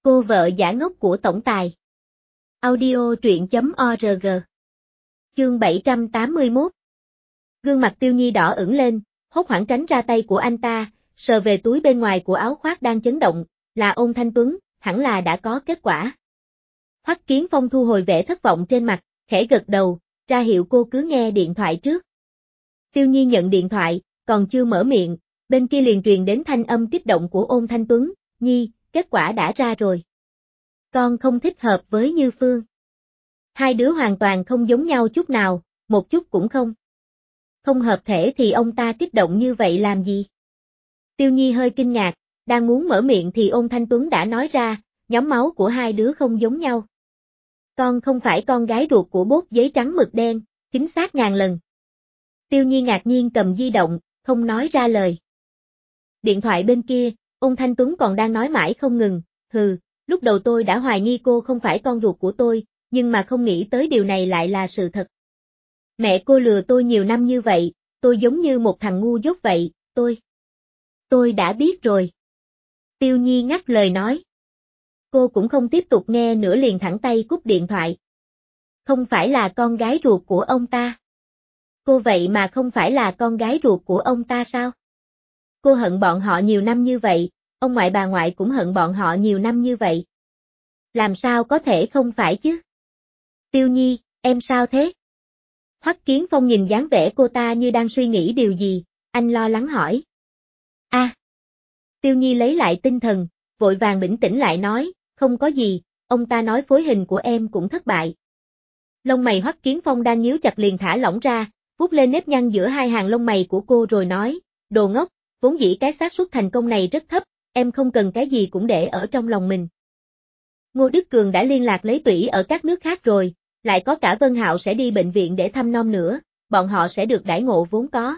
Cô vợ giả ngốc của tổng tài. Audio truyện.org. Chương 781. Gương mặt Tiêu Nhi đỏ ửng lên, hốt hoảng tránh ra tay của anh ta, sờ về túi bên ngoài của áo khoác đang chấn động, là Ôn Thanh Tuấn, hẳn là đã có kết quả. Hoắc Kiến Phong thu hồi vẻ thất vọng trên mặt, khẽ gật đầu, ra hiệu cô cứ nghe điện thoại trước. Tiêu Nhi nhận điện thoại, còn chưa mở miệng, bên kia liền truyền đến thanh âm kích động của Ôn Thanh Tuấn, Nhi, kết quả đã ra rồi. Con không thích hợp với Như Phương. Hai đứa hoàn toàn không giống nhau chút nào, một chút cũng không. Không hợp thể thì ông ta kích động như vậy làm gì? Tiêu Nhi hơi kinh ngạc, đang muốn mở miệng thì Ôn Thanh Tuấn đã nói ra, nhóm máu của hai đứa không giống nhau. Con không phải con gái ruột của bốt giấy trắng mực đen, chính xác ngàn lần. Tiêu Nhi ngạc nhiên cầm di động, không nói ra lời. Điện thoại bên kia, Ôn Thanh Tuấn còn đang nói mãi không ngừng, lúc đầu tôi đã hoài nghi cô không phải con ruột của tôi, nhưng mà không nghĩ tới điều này lại là sự thật. Mẹ cô lừa tôi nhiều năm như vậy, tôi giống như một thằng ngu dốt vậy, tôi đã biết rồi. Tiêu Nhi ngắt lời nói. Cô cũng không tiếp tục nghe nữa liền thẳng tay cúp điện thoại. Không phải là con gái ruột của ông ta. Cô vậy mà không phải là con gái ruột của ông ta sao? Cô hận bọn họ nhiều năm như vậy, ông ngoại bà ngoại cũng hận bọn họ nhiều năm như vậy. Làm sao có thể không phải chứ? Tiêu Nhi, em sao thế? Hoắc Kiến Phong nhìn dáng vẻ cô ta như đang suy nghĩ điều gì, anh lo lắng hỏi. Tiêu Nhi lấy lại tinh thần, vội vàng bình tĩnh lại nói, không có gì, ông ta nói phối hình của em cũng thất bại. Lông mày Hoắc Kiến Phong đang nhíu chặt liền thả lỏng ra, vuốt lên nếp nhăn giữa hai hàng lông mày của cô rồi nói, đồ ngốc, vốn dĩ cái xác suất thành công này rất thấp, em không cần cái gì cũng để ở trong lòng mình. Ngô Đức Cường đã liên lạc lấy tủy ở các nước khác rồi, lại có cả Vân Hạo sẽ đi bệnh viện để thăm nom nữa, bọn họ sẽ được đãi ngộ vốn có.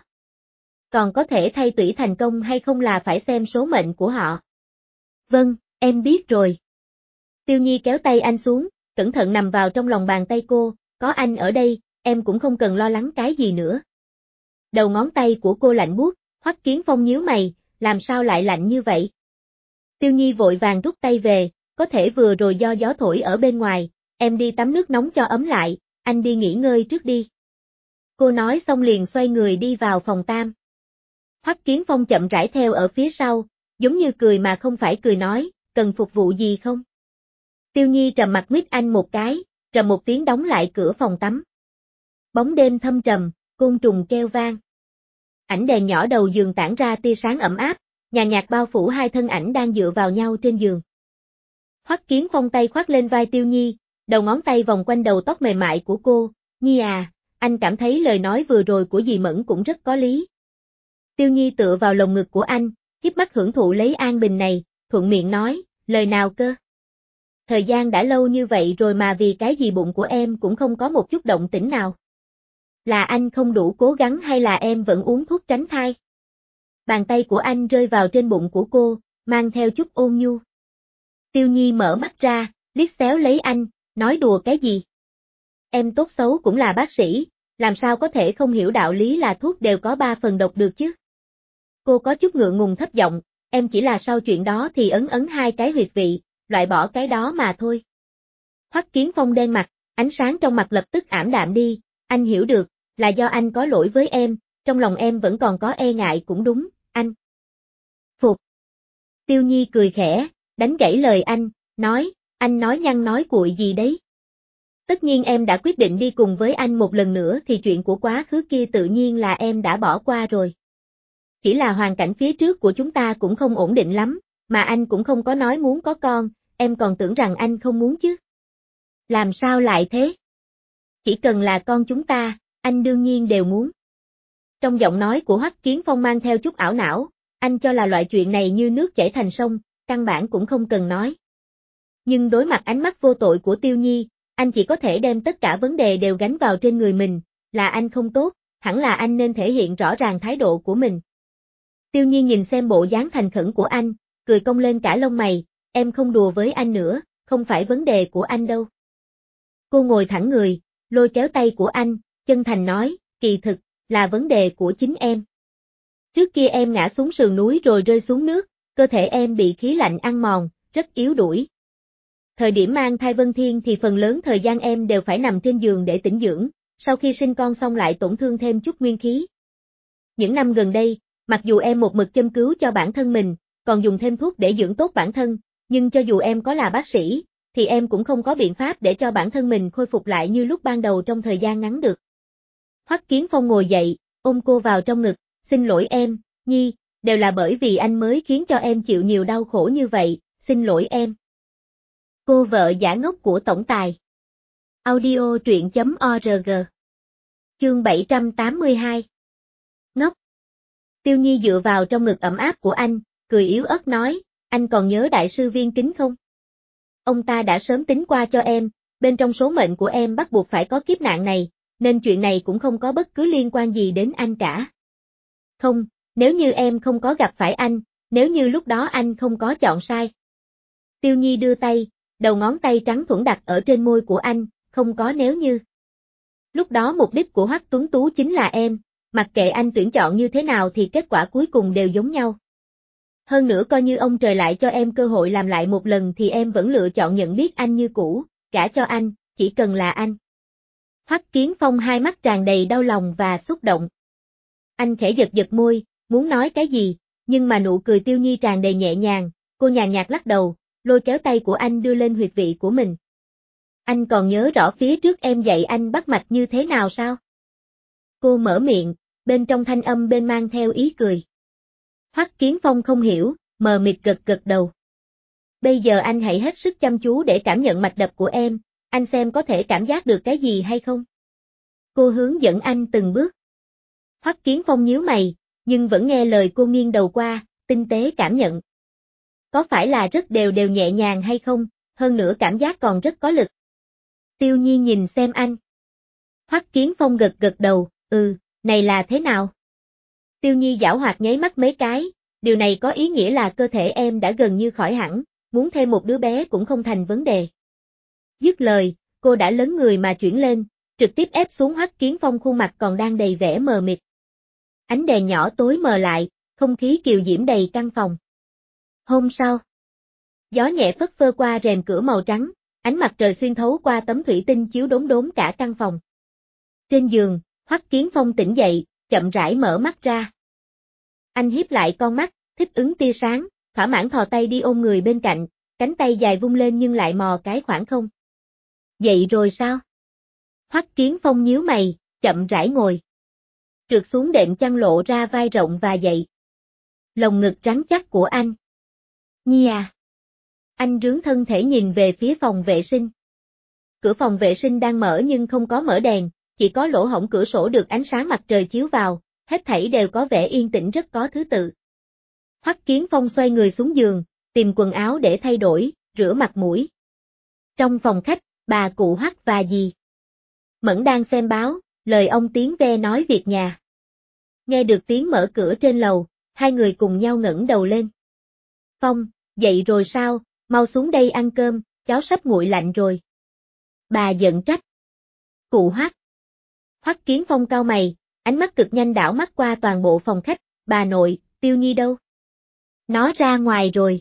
Còn có thể thay tủy thành công hay không là phải xem số mệnh của họ. Vâng, em biết rồi. Tiêu Nhi kéo tay anh xuống, cẩn thận nằm vào trong lòng bàn tay cô, có anh ở đây, em cũng không cần lo lắng cái gì nữa. Đầu ngón tay của cô lạnh buốt, Hoắc Kiến Phong nhíu mày, làm sao lại lạnh như vậy? Tiêu Nhi vội vàng rút tay về, có thể vừa rồi do gió thổi ở bên ngoài, em đi tắm nước nóng cho ấm lại, anh đi nghỉ ngơi trước đi. Cô nói xong liền xoay người đi vào phòng tam. Hoắc Kiến Phong chậm rãi theo ở phía sau, giống như cười mà không phải cười nói, cần phục vụ gì không? Tiêu Nhi trầm mặt nguyết anh một cái, trầm một tiếng đóng lại cửa phòng tắm. Bóng đêm thâm trầm, côn trùng kêu vang. Ánh đèn nhỏ đầu giường tản ra tia sáng ấm áp, nhàn nhạt bao phủ hai thân ảnh đang dựa vào nhau trên giường. Hoắc Kiến Phong tay khoác lên vai Tiêu Nhi, đầu ngón tay vòng quanh đầu tóc mềm mại của cô, Nhi à, anh cảm thấy lời nói vừa rồi của dì Mẫn cũng rất có lý. Tiêu Nhi tựa vào lồng ngực của anh, híp mắt hưởng thụ lấy an bình này, thuận miệng nói, lời nào cơ? Thời gian đã lâu như vậy rồi mà vì cái gì bụng của em cũng không có một chút động tĩnh nào. Là anh không đủ cố gắng hay là em vẫn uống thuốc tránh thai? Bàn tay của anh rơi vào trên bụng của cô, mang theo chút ôn nhu. Tiêu Nhi mở mắt ra, liếc xéo lấy anh, nói đùa cái gì? Em tốt xấu cũng là bác sĩ, làm sao có thể không hiểu đạo lý là thuốc đều có 3 phần độc được chứ? Cô có chút ngượng ngùng thấp giọng, em chỉ là sau chuyện đó thì ấn hai cái huyệt vị, loại bỏ cái đó mà thôi. Hoắc Kiến Phong đen mặt, ánh sáng trong mặt lập tức ảm đạm đi, anh hiểu được, là do anh có lỗi với em, trong lòng em vẫn còn có e ngại cũng đúng, anh. Phục. Tiêu Nhi cười khẽ, đánh gãy lời anh, nói, anh nói nhăng nói cuội gì đấy. Tất nhiên em đã quyết định đi cùng với anh một lần nữa thì chuyện của quá khứ kia tự nhiên là em đã bỏ qua rồi. Chỉ là hoàn cảnh phía trước của chúng ta cũng không ổn định lắm, mà anh cũng không có nói muốn có con, em còn tưởng rằng anh không muốn chứ. Làm sao lại thế? Chỉ cần là con chúng ta, anh đương nhiên đều muốn. Trong giọng nói của Hoắc Kiến Phong mang theo chút ảo não, anh cho là loại chuyện này như nước chảy thành sông, căn bản cũng không cần nói. Nhưng đối mặt ánh mắt vô tội của Tiêu Nhi, anh chỉ có thể đem tất cả vấn đề đều gánh vào trên người mình, là anh không tốt, hẳn là anh nên thể hiện rõ ràng thái độ của mình. Tiêu Nhi nhìn xem bộ dáng thành khẩn của anh, cười cong lên cả lông mày, em không đùa với anh nữa, không phải vấn đề của anh đâu. Cô ngồi thẳng người, lôi kéo tay của anh, chân thành nói, kỳ thực, là vấn đề của chính em. Trước kia em ngã xuống sườn núi rồi rơi xuống nước, cơ thể em bị khí lạnh ăn mòn, rất yếu đuối. Thời điểm mang thai Vân Thiên thì phần lớn thời gian em đều phải nằm trên giường để tĩnh dưỡng, sau khi sinh con xong lại tổn thương thêm chút nguyên khí. Những năm gần đây, mặc dù em một mực châm cứu cho bản thân mình, còn dùng thêm thuốc để dưỡng tốt bản thân, nhưng cho dù em có là bác sĩ, thì em cũng không có biện pháp để cho bản thân mình khôi phục lại như lúc ban đầu trong thời gian ngắn được. Hoắc Kiến Phong ngồi dậy, ôm cô vào trong ngực, xin lỗi em, Nhi, đều là bởi vì anh mới khiến cho em chịu nhiều đau khổ như vậy, xin lỗi em. Cô vợ giả ngốc của tổng tài. Audio truyện.org. Chương 782. Ngốc. Tiêu Nhi dựa vào trong ngực ấm áp của anh, cười yếu ớt nói, anh còn nhớ đại sư Viên Kính không? Ông ta đã sớm tính qua cho em, bên trong số mệnh của em bắt buộc phải có kiếp nạn này, nên chuyện này cũng không có bất cứ liên quan gì đến anh cả. Không, nếu như em không có gặp phải anh, nếu như lúc đó anh không có chọn sai. Tiêu Nhi đưa tay, đầu ngón tay trắng thuẫn đặt ở trên môi của anh, không có nếu như. Lúc đó mục đích của Hoắc Tuấn Tú chính là em, mặc kệ anh tuyển chọn như thế nào thì kết quả cuối cùng đều giống nhau. Hơn nữa coi như ông trời lại cho em cơ hội làm lại một lần thì em vẫn lựa chọn nhận biết anh như cũ, gả cho anh, chỉ cần là anh. Hoắc Kiến Phong hai mắt tràn đầy đau lòng và xúc động. Anh khẽ giật giật môi, muốn nói cái gì, nhưng mà nụ cười Tiêu Nhi tràn đầy nhẹ nhàng, cô nhàn nhạt lắc đầu, lôi kéo tay của anh đưa lên huyệt vị của mình. Anh còn nhớ rõ phía trước em dạy anh bắt mạch như thế nào sao? Cô mở miệng, bên trong thanh âm bên mang theo ý cười. Hoắc Kiến Phong không hiểu, mờ mịt gật gật đầu. Bây giờ anh hãy hết sức chăm chú để cảm nhận mạch đập của em, anh xem có thể cảm giác được cái gì hay không? Cô hướng dẫn anh từng bước. Hoắc Kiến Phong nhíu mày, nhưng vẫn nghe lời cô nghiêng đầu qua, tinh tế cảm nhận. Có phải là rất đều đều nhẹ nhàng hay không, hơn nữa cảm giác còn rất có lực. Tiêu Nhi nhìn xem anh. Hoắc Kiến Phong gật gật đầu, này là thế nào? Tiêu Nhi giảo hoạt nháy mắt mấy cái, điều này có ý nghĩa là cơ thể em đã gần như khỏi hẳn, muốn thêm một đứa bé cũng không thành vấn đề. Dứt lời, cô đã lớn người mà chuyển lên, trực tiếp ép xuống Hoắc Kiến Phong khuôn mặt còn đang đầy vẻ mờ mịt. Ánh đèn nhỏ tối mờ lại, không khí kiều diễm đầy căn phòng. Hôm sau, gió nhẹ phất phơ qua rèm cửa màu trắng, ánh mặt trời xuyên thấu qua tấm thủy tinh chiếu đốm đốm cả căn phòng. Trên giường, Hoắc Kiến Phong tỉnh dậy, chậm rãi mở mắt ra. Anh hiếp lại con mắt, thích ứng tia sáng, thỏa mãn thò tay đi ôm người bên cạnh, cánh tay dài vung lên nhưng lại mò cái khoảng không. Dậy rồi sao? Hoắc Kiến Phong nhíu mày, chậm rãi ngồi. Trượt xuống đệm chăn lộ ra vai rộng và dậy. Lồng ngực rắn chắc của anh. Nhi à. Anh rướn thân thể nhìn về phía phòng vệ sinh. Cửa phòng vệ sinh đang mở nhưng không có mở đèn, chỉ có lỗ hổng cửa sổ được ánh sáng mặt trời chiếu vào, hết thảy đều có vẻ yên tĩnh rất có thứ tự. Hoắc Kiến Phong xoay người xuống giường, tìm quần áo để thay đổi, rửa mặt mũi. Trong phòng khách, bà cụ Hoắc và dì Mẫn đang xem báo, lời ông Tiến ve nói việc nhà. Nghe được tiếng mở cửa trên lầu, hai người cùng nhau ngẩng đầu lên. Phong, dậy rồi sao, mau xuống đây ăn cơm, cháo sắp nguội lạnh rồi. Bà giận trách. Cụ Hoắc. Hoắc Kiến Phong cau mày, ánh mắt cực nhanh đảo mắt qua toàn bộ phòng khách, bà nội, Tiêu Nhi đâu? Nó ra ngoài rồi.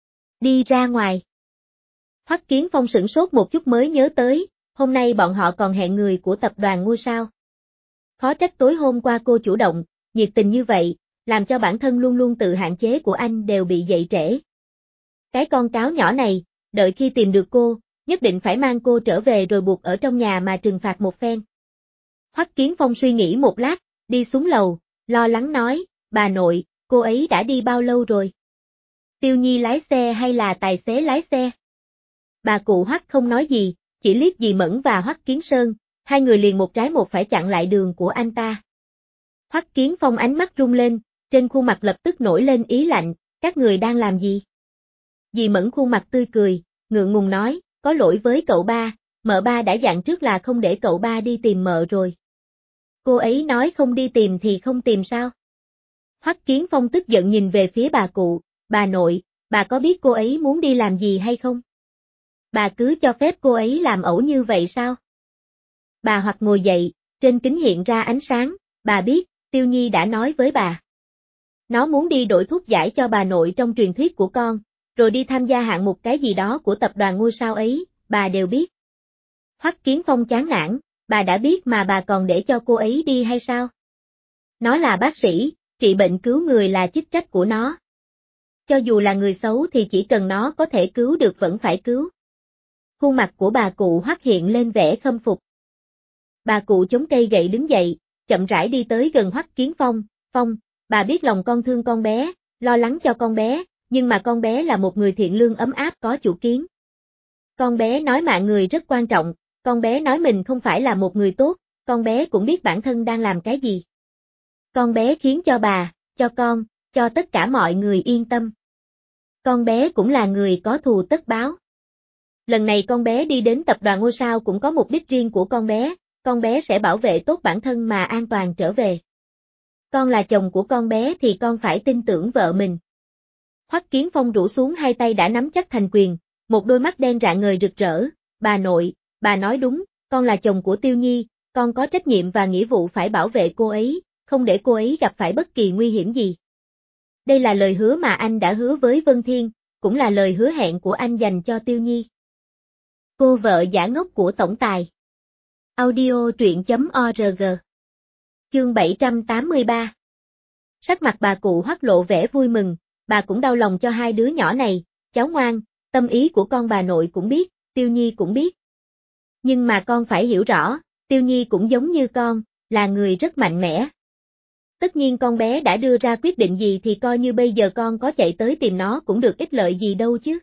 Đi ra ngoài. Hoắc Kiến Phong sửng sốt một chút mới nhớ tới, hôm nay bọn họ còn hẹn người của tập đoàn ngôi sao. Khó trách tối hôm qua cô chủ động, nhiệt tình như vậy, làm cho bản thân luôn luôn tự hạn chế của anh đều bị dậy trễ. Cái con cáo nhỏ này, đợi khi tìm được cô, nhất định phải mang cô trở về rồi buộc ở trong nhà mà trừng phạt một phen. Hoắc Kiến Phong suy nghĩ một lát, đi xuống lầu, lo lắng nói, bà nội, cô ấy đã đi bao lâu rồi? Tiêu Nhi lái xe hay là tài xế lái xe? Bà cụ Hoắc không nói gì, chỉ liếc dì Mẫn và Hoắc Kiến Sơn, hai người liền một trái một phải chặn lại đường của anh ta. Hoắc Kiến Phong ánh mắt rung lên, trên khuôn mặt lập tức nổi lên ý lạnh, các người đang làm gì? Dì Mẫn khuôn mặt tươi cười, ngượng ngùng nói, có lỗi với cậu ba, mợ ba đã dặn trước là không để cậu ba đi tìm mợ rồi. Cô ấy nói không đi tìm thì không tìm sao? Hoắc Kiến Phong tức giận nhìn về phía bà cụ, bà nội, bà có biết cô ấy muốn đi làm gì hay không? Bà cứ cho phép cô ấy làm ẩu như vậy sao? Bà Hoặc ngồi dậy, trên kính hiện ra ánh sáng, bà biết, Tiêu Nhi đã nói với bà. Nó muốn đi đổi thuốc giải cho bà nội trong truyền thuyết của con, rồi đi tham gia hạng mục cái gì đó của tập đoàn ngôi sao ấy, bà đều biết. Hoắc Kiến Phong chán nản, bà đã biết mà bà còn để cho cô ấy đi hay sao? Nó là bác sĩ, trị bệnh cứu người là chức trách của nó. Cho dù là người xấu thì chỉ cần nó có thể cứu được vẫn phải cứu. Khuôn mặt của bà cụ Hoắc hiện lên vẻ khâm phục. Bà cụ chống cây gậy đứng dậy, chậm rãi đi tới gần Hoắc Kiến Phong. Phong, bà biết lòng con thương con bé, lo lắng cho con bé, nhưng mà con bé là một người thiện lương ấm áp có chủ kiến. Con bé nói mạng người rất quan trọng, con bé nói mình không phải là một người tốt, con bé cũng biết bản thân đang làm cái gì. Con bé khiến cho bà, cho con, cho tất cả mọi người yên tâm. Con bé cũng là người có thù tất báo. Lần này con bé đi đến tập đoàn ngôi sao cũng có mục đích riêng của con bé sẽ bảo vệ tốt bản thân mà an toàn trở về. Con là chồng của con bé thì con phải tin tưởng vợ mình. Hoắc Kiến Phong rũ xuống hai tay đã nắm chắc thành quyền, một đôi mắt đen rạng ngời rực rỡ, bà nội, bà nói đúng, con là chồng của Tiêu Nhi, con có trách nhiệm và nghĩa vụ phải bảo vệ cô ấy, không để cô ấy gặp phải bất kỳ nguy hiểm gì. Đây là lời hứa mà anh đã hứa với Vân Thiên, cũng là lời hứa hẹn của anh dành cho Tiêu Nhi. Cô vợ giả ngốc của tổng tài. Audio truyện.org. Chương 783. Sắc mặt bà cụ Hoắc lộ vẻ vui mừng, bà cũng đau lòng cho hai đứa nhỏ này, cháu ngoan, tâm ý của con bà nội cũng biết, Tiêu Nhi cũng biết. Nhưng mà con phải hiểu rõ, Tiêu Nhi cũng giống như con, là người rất mạnh mẽ. Tất nhiên con bé đã đưa ra quyết định gì thì coi như bây giờ con có chạy tới tìm nó cũng được ích lợi gì đâu chứ.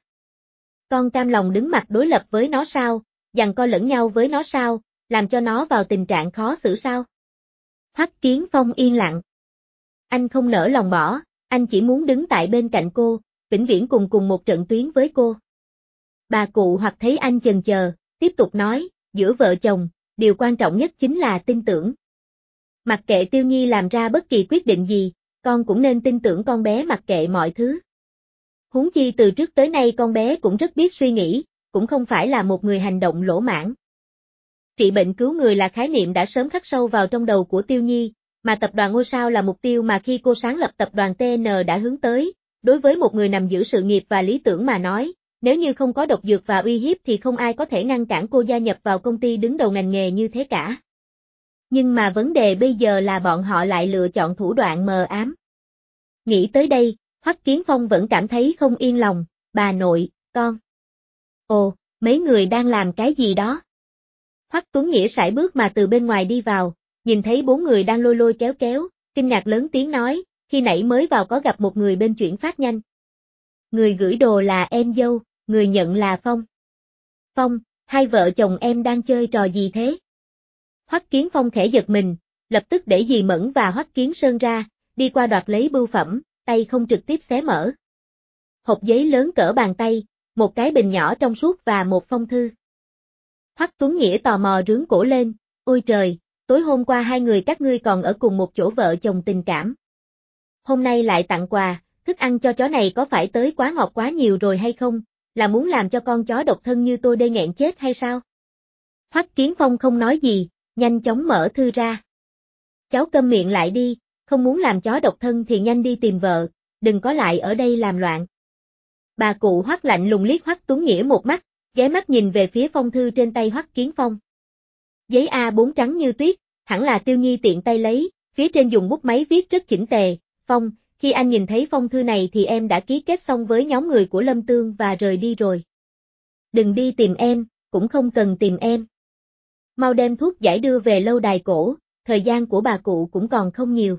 Con cam lòng đứng mặt đối lập với nó sao, giằng co lẫn nhau với nó sao, làm cho nó vào tình trạng khó xử sao. Hoắc Kiến Phong yên lặng. Anh không nỡ lòng bỏ, anh chỉ muốn đứng tại bên cạnh cô, vĩnh viễn cùng một trận tuyến với cô. Bà cụ Hoắc thấy anh chần chờ, tiếp tục nói, giữa vợ chồng, điều quan trọng nhất chính là tin tưởng. Mặc kệ Tiêu Nhi làm ra bất kỳ quyết định gì, con cũng nên tin tưởng con bé mặc kệ mọi thứ. Huống chi từ trước tới nay con bé cũng rất biết suy nghĩ, cũng không phải là một người hành động lỗ mãng. Trị bệnh cứu người là khái niệm đã sớm khắc sâu vào trong đầu của Tiêu Nhi, mà tập đoàn ngôi sao là mục tiêu mà khi cô sáng lập tập đoàn TN đã hướng tới. Đối với một người nằm giữ sự nghiệp và lý tưởng mà nói, nếu như không có độc dược và uy hiếp thì không ai có thể ngăn cản cô gia nhập vào công ty đứng đầu ngành nghề như thế cả. Nhưng mà vấn đề bây giờ là bọn họ lại lựa chọn thủ đoạn mờ ám. Nghĩ tới đây, Hoắc Kiến Phong vẫn cảm thấy không yên lòng, bà nội, con. Ồ, mấy người đang làm cái gì đó? Hoắc Tuấn Nghĩa sải bước mà từ bên ngoài đi vào, nhìn thấy bốn người đang lôi lôi kéo kéo, kinh ngạc lớn tiếng nói, khi nãy mới vào có gặp một người bên chuyển phát nhanh. Người gửi đồ là em dâu, người nhận là Phong. Phong, hai vợ chồng em đang chơi trò gì thế? Hoắc Kiến Phong khẽ giật mình, lập tức để dì Mẫn và Hoắc Kiến Sơn ra, đi qua đoạt lấy bưu phẩm, tay không trực tiếp xé mở. Hộp giấy lớn cỡ bàn tay, một cái bình nhỏ trong suốt và một phong thư. Hoắc Tuấn Nghĩa tò mò rướn cổ lên, ôi trời, tối hôm qua hai người các ngươi còn ở cùng một chỗ vợ chồng tình cảm. Hôm nay lại tặng quà, thức ăn cho chó này có phải tới quá ngọt quá nhiều rồi hay không, là muốn làm cho con chó độc thân như tôi đây nghẹn chết hay sao? Hoắc Kiến Phong không nói gì, nhanh chóng mở thư ra. Cháu câm miệng lại đi, không muốn làm chó độc thân thì nhanh đi tìm vợ, đừng có lại ở đây làm loạn. Bà cụ Hoắc lạnh lùng liếc Hoắc Tuấn Nghĩa một mắt, ghé mắt nhìn về phía phong thư trên tay Hoắc Kiến Phong. Giấy A4 trắng như tuyết, hẳn là Tiêu Nhi tiện tay lấy, phía trên dùng bút máy viết rất chỉnh tề. Phong, khi anh nhìn thấy phong thư này thì em đã ký kết xong với nhóm người của Lâm Tương và rời đi rồi. Đừng đi tìm em, cũng không cần tìm em. Mau đem thuốc giải đưa về lâu đài cổ, thời gian của bà cụ cũng còn không nhiều.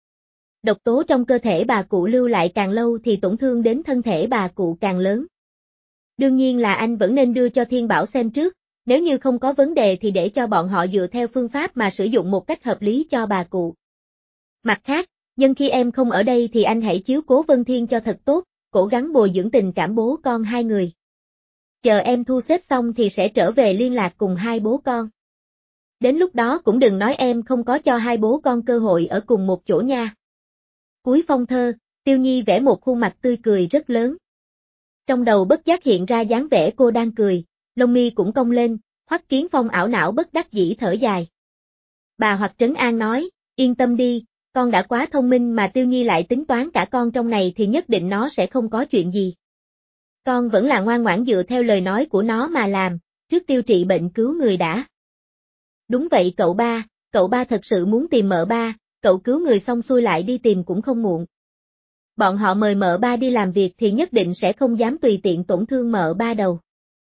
Độc tố trong cơ thể bà cụ lưu lại càng lâu thì tổn thương đến thân thể bà cụ càng lớn. Đương nhiên là anh vẫn nên đưa cho Thiên Bảo xem trước, nếu như không có vấn đề thì để cho bọn họ dựa theo phương pháp mà sử dụng một cách hợp lý cho bà cụ. Mặt khác, nhân khi em không ở đây thì anh hãy chiếu cố Vân Thiên cho thật tốt, cố gắng bồi dưỡng tình cảm bố con hai người. Chờ em thu xếp xong thì sẽ trở về liên lạc cùng hai bố con. Đến lúc đó cũng đừng nói em không có cho hai bố con cơ hội ở cùng một chỗ nha. Cuối phong thơ, Tiêu Nhi vẽ một khuôn mặt tươi cười rất lớn. Trong đầu bất giác hiện ra dáng vẻ cô đang cười, lông mi cũng cong lên, Hoắc Kiến Phong ảo não bất đắc dĩ thở dài. Bà Hoắc trấn an nói, yên tâm đi, con đã quá thông minh mà Tiêu Nhi lại tính toán cả con trong này thì nhất định nó sẽ không có chuyện gì. Con vẫn là ngoan ngoãn dựa theo lời nói của nó mà làm, trước tiên trị bệnh cứu người đã. Đúng vậy cậu ba thật sự muốn tìm mợ ba, cậu cứu người xong xuôi lại đi tìm cũng không muộn. Bọn họ mời mợ ba đi làm việc thì nhất định sẽ không dám tùy tiện tổn thương mợ ba đâu.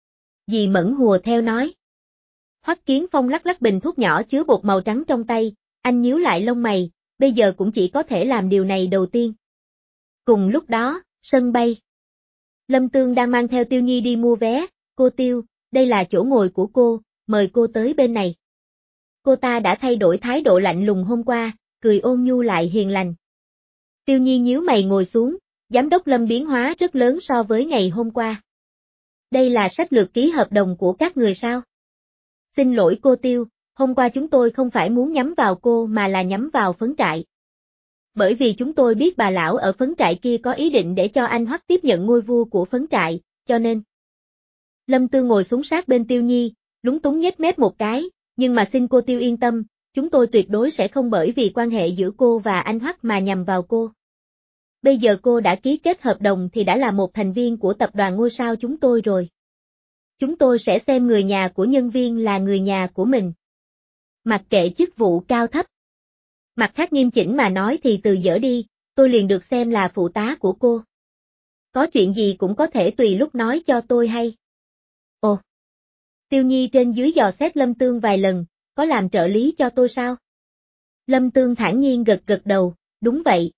Dì Mẫn hùa theo nói. Hoắc Kiến Phong lắc lắc bình thuốc nhỏ chứa bột màu trắng trong tay, anh nhíu lại lông mày, bây giờ cũng chỉ có thể làm điều này đầu tiên. Cùng lúc đó, sân bay. Lâm Tương đang mang theo Tiêu Nhi đi mua vé, cô Tiêu, đây là chỗ ngồi của cô, mời cô tới bên này. Cô ta đã thay đổi thái độ lạnh lùng hôm qua, cười ôn nhu lại hiền lành. Tiêu Nhi nhíu mày ngồi xuống, giám đốc Lâm biến hóa rất lớn so với ngày hôm qua. Đây là sách lược ký hợp đồng của các người sao? Xin lỗi cô Tiêu, hôm qua chúng tôi không phải muốn nhắm vào cô mà là nhắm vào phấn trại. Bởi vì chúng tôi biết bà lão ở phấn trại kia có ý định để cho anh Hoắc tiếp nhận ngôi vua của phấn trại, cho nên. Lâm Tư ngồi xuống sát bên Tiêu Nhi, lúng túng nhếch mép một cái, nhưng mà xin cô Tiêu yên tâm, chúng tôi tuyệt đối sẽ không bởi vì quan hệ giữa cô và anh Hoắc mà nhằm vào cô. Bây giờ cô đã ký kết hợp đồng thì đã là một thành viên của tập đoàn ngôi sao chúng tôi rồi. Chúng tôi sẽ xem người nhà của nhân viên là người nhà của mình. Mặc kệ chức vụ cao thấp. Mặt khác nghiêm chỉnh mà nói thì từ giờ đi, tôi liền được xem là phụ tá của cô. Có chuyện gì cũng có thể tùy lúc nói cho tôi hay. Ồ! Tiêu Nhi trên dưới dò xét Lâm Tương vài lần, có làm trợ lý cho tôi sao? Lâm Tương thản nhiên gật gật đầu, đúng vậy.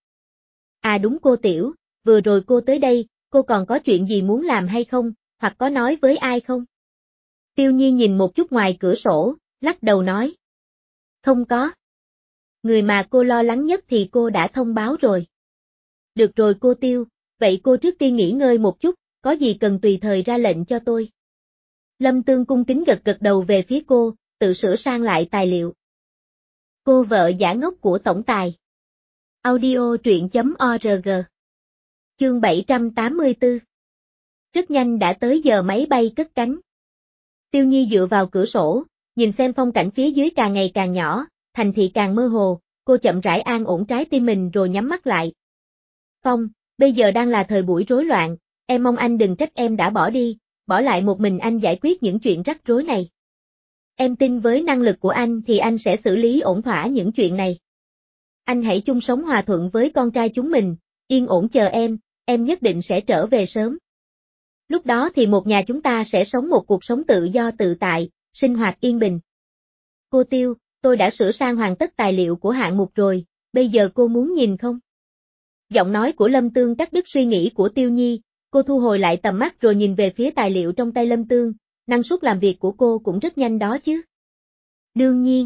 À đúng cô Tiểu, vừa rồi cô tới đây, cô còn có chuyện gì muốn làm hay không, hoặc có nói với ai không? Tiêu Nhi nhìn một chút ngoài cửa sổ, lắc đầu nói. Không có. Người mà cô lo lắng nhất thì cô đã thông báo rồi. Được rồi cô Tiêu, vậy cô trước tiên nghỉ ngơi một chút, có gì cần tùy thời ra lệnh cho tôi. Lâm Tương cung kính gật gật đầu về phía cô, tự sửa sang lại tài liệu. Cô vợ giả ngốc của tổng tài. Audio truyện.org. Chương 784. Rất nhanh đã tới giờ máy bay cất cánh. Tiêu Nhi dựa vào cửa sổ, nhìn xem phong cảnh phía dưới càng ngày càng nhỏ, thành thị càng mơ hồ, cô chậm rãi an ổn trái tim mình rồi nhắm mắt lại. Phong, bây giờ đang là thời buổi rối loạn, em mong anh đừng trách em đã bỏ đi, bỏ lại một mình anh giải quyết những chuyện rắc rối này. Em tin với năng lực của anh thì anh sẽ xử lý ổn thỏa những chuyện này. Anh hãy chung sống hòa thuận với con trai chúng mình, yên ổn chờ em nhất định sẽ trở về sớm. Lúc đó thì một nhà chúng ta sẽ sống một cuộc sống tự do tự tại, sinh hoạt yên bình. Cô Tiêu, tôi đã sửa sang hoàn tất tài liệu của hạng mục rồi, bây giờ cô muốn nhìn không? Giọng nói của Lâm Tương cắt đứt suy nghĩ của Tiêu Nhi, cô thu hồi lại tầm mắt rồi nhìn về phía tài liệu trong tay Lâm Tương, năng suất làm việc của cô cũng rất nhanh đó chứ. Đương nhiên.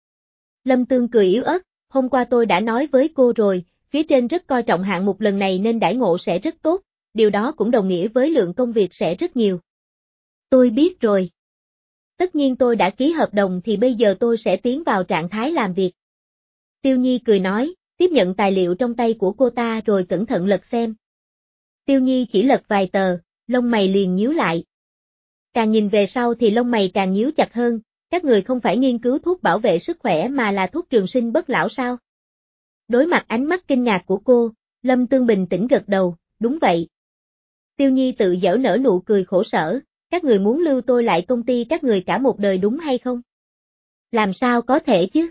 Lâm Tương cười yếu ớt, hôm qua tôi đã nói với cô rồi, phía trên rất coi trọng hạng mục lần này nên đãi ngộ sẽ rất tốt, điều đó cũng đồng nghĩa với lượng công việc sẽ rất nhiều. Tôi biết rồi. Tất nhiên tôi đã ký hợp đồng thì bây giờ tôi sẽ tiến vào trạng thái làm việc. Tiêu Nhi cười nói, tiếp nhận tài liệu trong tay của cô ta rồi cẩn thận lật xem. Tiêu Nhi chỉ lật vài tờ, lông mày liền nhíu lại. Càng nhìn về sau thì lông mày càng nhíu chặt hơn, các người không phải nghiên cứu thuốc bảo vệ sức khỏe mà là thuốc trường sinh bất lão sao? Đối mặt ánh mắt kinh ngạc của cô, Lâm Tương bình tĩnh gật đầu, đúng vậy. Tiêu Nhi tự giễu nở nụ cười khổ sở, các người muốn lưu tôi lại công ty các người cả một đời đúng hay không? Làm sao có thể chứ?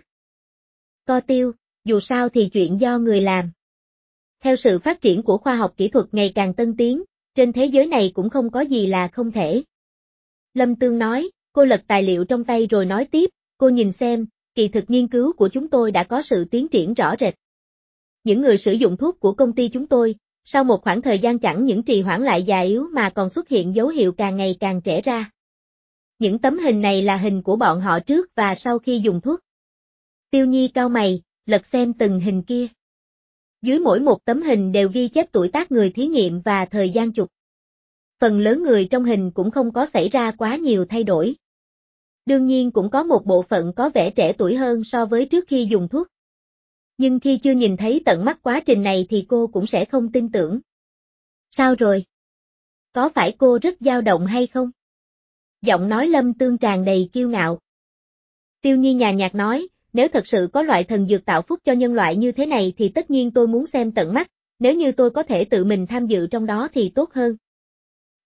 Co Tiêu, dù sao thì chuyện do người làm. Theo sự phát triển của khoa học kỹ thuật ngày càng tân tiến, trên thế giới này cũng không có gì là không thể. Lâm Tương nói, cô lật tài liệu trong tay rồi nói tiếp, cô nhìn xem, kỳ thực nghiên cứu của chúng tôi đã có sự tiến triển rõ rệt. Những người sử dụng thuốc của công ty chúng tôi, sau một khoảng thời gian chẳng những trì hoãn lại già yếu mà còn xuất hiện dấu hiệu càng ngày càng trẻ ra. Những tấm hình này là hình của bọn họ trước và sau khi dùng thuốc. Tiêu Nhi cau mày, lật xem từng hình kia. Dưới mỗi một tấm hình đều ghi chép tuổi tác người thí nghiệm và thời gian chụp. Phần lớn người trong hình cũng không có xảy ra quá nhiều thay đổi. Đương nhiên cũng có một bộ phận có vẻ trẻ tuổi hơn so với trước khi dùng thuốc. Nhưng khi chưa nhìn thấy tận mắt quá trình này thì cô cũng sẽ không tin tưởng. Sao rồi? Có phải cô rất dao động hay không? Giọng nói Lâm Tương tràn đầy kiêu ngạo. Tiêu Nhi nhàn nhạt nói, nếu thật sự có loại thần dược tạo phúc cho nhân loại như thế này thì tất nhiên tôi muốn xem tận mắt, nếu như tôi có thể tự mình tham dự trong đó thì tốt hơn.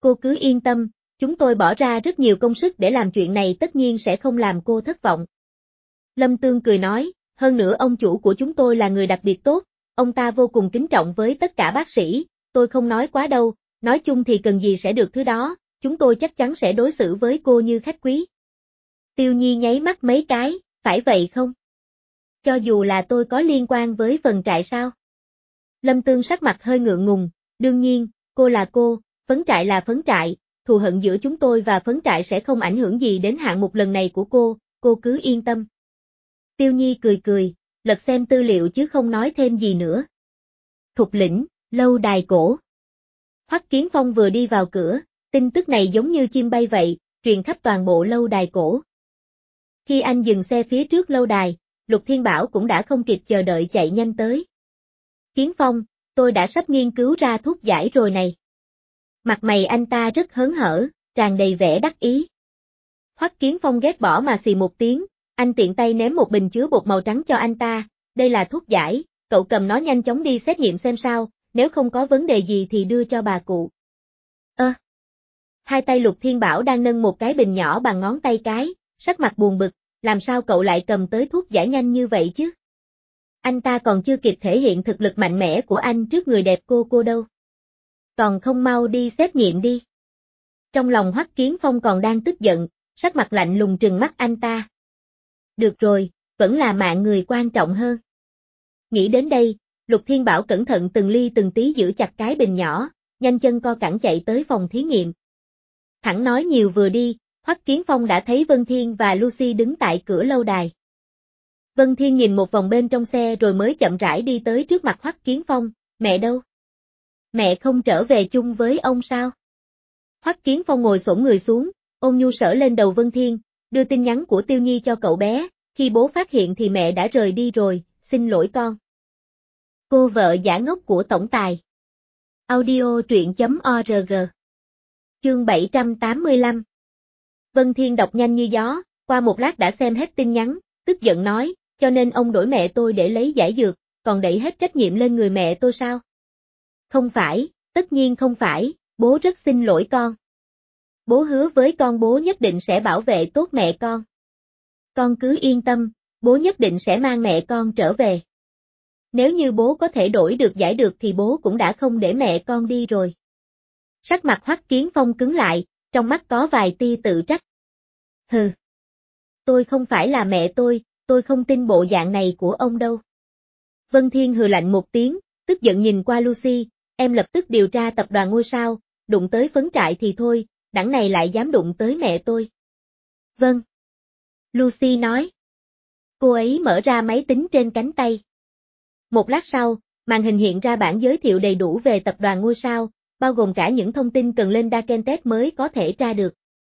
cô cứ yên tâm, chúng tôi bỏ ra rất nhiều công sức để làm chuyện này tất nhiên sẽ không làm cô thất vọng. Lâm Tương cười nói, hơn nữa ông chủ của chúng tôi là người đặc biệt tốt, ông ta vô cùng kính trọng với tất cả bác sĩ, tôi không nói quá đâu, nói chung thì cần gì sẽ được thứ đó, chúng tôi chắc chắn sẽ đối xử với cô như khách quý. Tiêu Nhi nháy mắt mấy cái, phải vậy không? Cho dù là tôi có liên quan với phần trại sao? Lâm Tương sắc mặt hơi ngượng ngùng, đương nhiên, cô là cô, phấn trại là phấn trại, thù hận giữa chúng tôi và phấn trại sẽ không ảnh hưởng gì đến hạng mục lần này của cô cứ yên tâm. Tiêu Nhi cười cười, lật xem tư liệu chứ không nói thêm gì nữa. Thục lĩnh, lâu đài cổ. Hoắc Kiến Phong vừa đi vào cửa, tin tức này giống như chim bay vậy, truyền khắp toàn bộ lâu đài cổ. Khi anh dừng xe phía trước lâu đài, Lục Thiên Bảo cũng đã không kịp chờ đợi chạy nhanh tới. Kiến Phong, tôi đã sắp nghiên cứu ra thuốc giải rồi này. Mặt mày anh ta rất hớn hở, tràn đầy vẻ đắc ý. Hoắc Kiến Phong ghét bỏ mà xì một tiếng, anh tiện tay ném một bình chứa bột màu trắng cho anh ta, đây là thuốc giải, cậu cầm nó nhanh chóng đi xét nghiệm xem sao, nếu không có vấn đề gì thì đưa cho bà cụ. Hai tay Lục Thiên Bảo đang nâng một cái bình nhỏ bằng ngón tay cái, sắc mặt buồn bực, làm sao cậu lại cầm tới thuốc giải nhanh như vậy chứ? Anh ta còn chưa kịp thể hiện thực lực mạnh mẽ của anh trước người đẹp cô đâu. Còn không mau đi xét nghiệm đi. Trong lòng Hoắc Kiến Phong còn đang tức giận, sắc mặt lạnh lùng trừng mắt anh ta. Được rồi, vẫn là mạng người quan trọng hơn. Nghĩ đến đây, Lục Thiên Bảo cẩn thận từng ly từng tí giữ chặt cái bình nhỏ, nhanh chân co cẳng chạy tới phòng thí nghiệm. Thẳng nói nhiều vừa đi, Hoắc Kiến Phong đã thấy Vân Thiên và Lucy đứng tại cửa lâu đài. Vân Thiên nhìn một vòng bên trong xe rồi mới chậm rãi đi tới trước mặt Hoắc Kiến Phong, mẹ đâu? Mẹ không trở về chung với ông sao? Hoắc Kiến Phong ngồi xổm người xuống, ôn nhu sỡ lên đầu Vân Thiên, đưa tin nhắn của Tiêu Nhi cho cậu bé, khi bố phát hiện thì mẹ đã rời đi rồi, xin lỗi con. Cô vợ giả ngốc của tổng tài. Audio truyện.org. Chương 785. Vân Thiên đọc nhanh như gió, qua một lát đã xem hết tin nhắn, tức giận nói, cho nên ông đổi mẹ tôi để lấy giải dược, còn đẩy hết trách nhiệm lên người mẹ tôi sao? Không phải, tất nhiên không phải, bố rất xin lỗi con. Bố hứa với con bố nhất định sẽ bảo vệ tốt mẹ con. Con cứ yên tâm, bố nhất định sẽ mang mẹ con trở về. Nếu như bố có thể đổi được giải được thì bố cũng đã không để mẹ con đi rồi. Sắc mặt Hoắc Kiến Phong cứng lại, trong mắt có vài tia tự trách. Hừ. Tôi không phải là mẹ tôi không tin bộ dạng này của ông đâu. Vân Thiên hừ lạnh một tiếng, tức giận nhìn qua Lucy, em lập tức điều tra tập đoàn ngôi sao, đụng tới phấn trại thì thôi, đẳng này lại dám đụng tới mẹ tôi. Vâng. Lucy nói. Cô ấy mở ra máy tính trên cánh tay. Một lát sau, màn hình hiện ra bản giới thiệu đầy đủ về tập đoàn ngôi sao, bao gồm cả những thông tin cần lên Dakentet mới có thể tra được.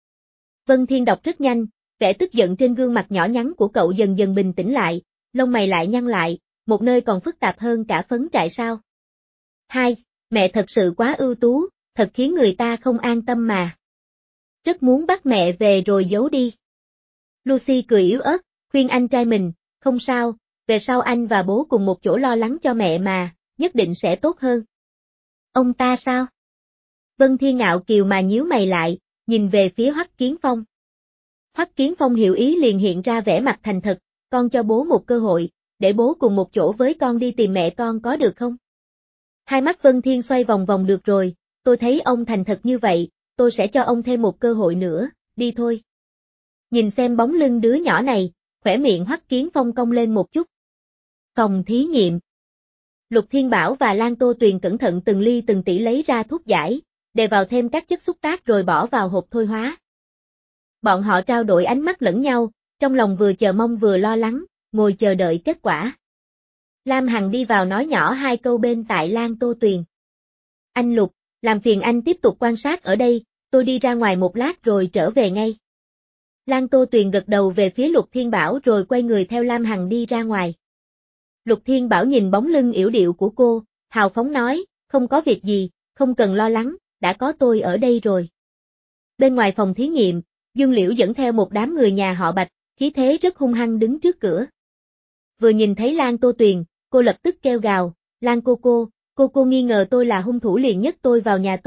Vân Thiên đọc rất nhanh, vẻ tức giận trên gương mặt nhỏ nhắn của cậu dần dần bình tĩnh lại, lông mày lại nhăn lại, một nơi còn phức tạp hơn cả phấn trại sao. Hai, mẹ thật sự quá ưu tú, thật khiến người ta không an tâm mà. Rất muốn bắt mẹ về rồi giấu đi. Lucy cười yếu ớt, khuyên anh trai mình, không sao, về sau anh và bố cùng một chỗ lo lắng cho mẹ mà, nhất định sẽ tốt hơn. Ông ta sao? Vân Thiên ngạo kiều mà nhíu mày lại, nhìn về phía Hoắc Kiến Phong. Hoắc Kiến Phong hiểu ý liền hiện ra vẻ mặt thành thật, con cho bố một cơ hội, để bố cùng một chỗ với con đi tìm mẹ con có được không? Hai mắt Vân Thiên xoay vòng vòng được rồi, tôi thấy ông thành thật như vậy, tôi sẽ cho ông thêm một cơ hội nữa, đi thôi. Nhìn xem bóng lưng đứa nhỏ này, khỏe miệng Hoắc Kiến Phong cong lên một chút. Phòng thí nghiệm. Lục Thiên Bảo và Lan Tô Tuyền cẩn thận từng ly từng tỉ lấy ra thuốc giải, để vào thêm các chất xúc tác rồi bỏ vào hộp thôi hóa. Bọn họ trao đổi ánh mắt lẫn nhau, trong lòng vừa chờ mong vừa lo lắng, ngồi chờ đợi kết quả. Lam Hằng đi vào nói nhỏ hai câu bên tai Lan Tô Tuyền. Anh Lục, làm phiền anh tiếp tục quan sát ở đây, tôi đi ra ngoài một lát rồi trở về ngay. Lan Tô Tuyền gật đầu về phía Lục Thiên Bảo rồi quay người theo Lam Hằng đi ra ngoài. Lục Thiên Bảo nhìn bóng lưng yểu điệu của cô, hào phóng nói, không có việc gì, không cần lo lắng, đã có tôi ở đây rồi. Bên ngoài phòng thí nghiệm, Dương Liễu dẫn theo một đám người nhà họ Bạch, khí thế rất hung hăng đứng trước cửa. Vừa nhìn thấy Lan Tô Tuyền, cô lập tức kêu gào, Lan cô nghi ngờ tôi là hung thủ liền nhấc tôi vào nhà tù,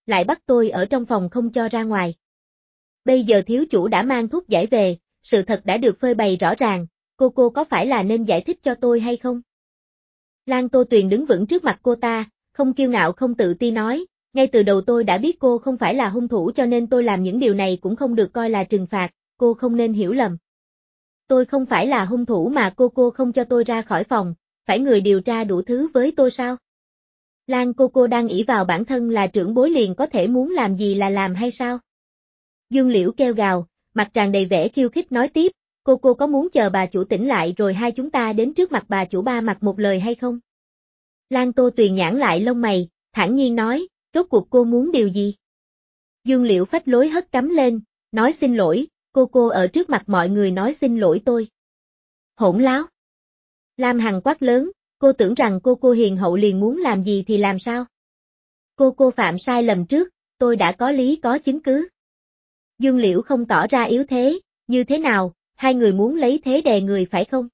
lại bắt tôi ở trong phòng không cho ra ngoài. Bây giờ thiếu chủ đã mang thuốc giải về, sự thật đã được phơi bày rõ ràng, cô có phải là nên giải thích cho tôi hay không? Lan Tô Tuyền đứng vững trước mặt cô ta, không kiêu ngạo không tự ti nói, ngay từ đầu tôi đã biết cô không phải là hung thủ cho nên tôi làm những điều này cũng không được coi là trừng phạt, cô không nên hiểu lầm. Tôi không phải là hung thủ mà cô không cho tôi ra khỏi phòng, phải người điều tra đủ thứ với tôi sao? Lan cô đang ỷ vào bản thân là trưởng bối liền có thể muốn làm gì là làm hay sao? Dương Liễu kêu gào, mặt tràn đầy vẻ khiêu khích nói tiếp, cô có muốn chờ bà chủ tỉnh lại rồi hai chúng ta đến trước mặt bà chủ ba mặt một lời hay không? Lan Tô Tuyền nhãn lại lông mày, thản nhiên nói, rốt cuộc cô muốn điều gì? Dương Liễu phách lối hất cắm lên, nói xin lỗi, cô ở trước mặt mọi người nói xin lỗi tôi. Hỗn láo. Lam Hằng quát lớn, cô tưởng rằng cô hiền hậu liền muốn làm gì thì làm sao? Cô phạm sai lầm trước, tôi đã có lý có chứng cứ. Dương Liễu không tỏ ra yếu thế, như thế nào, hai người muốn lấy thế đè người phải không?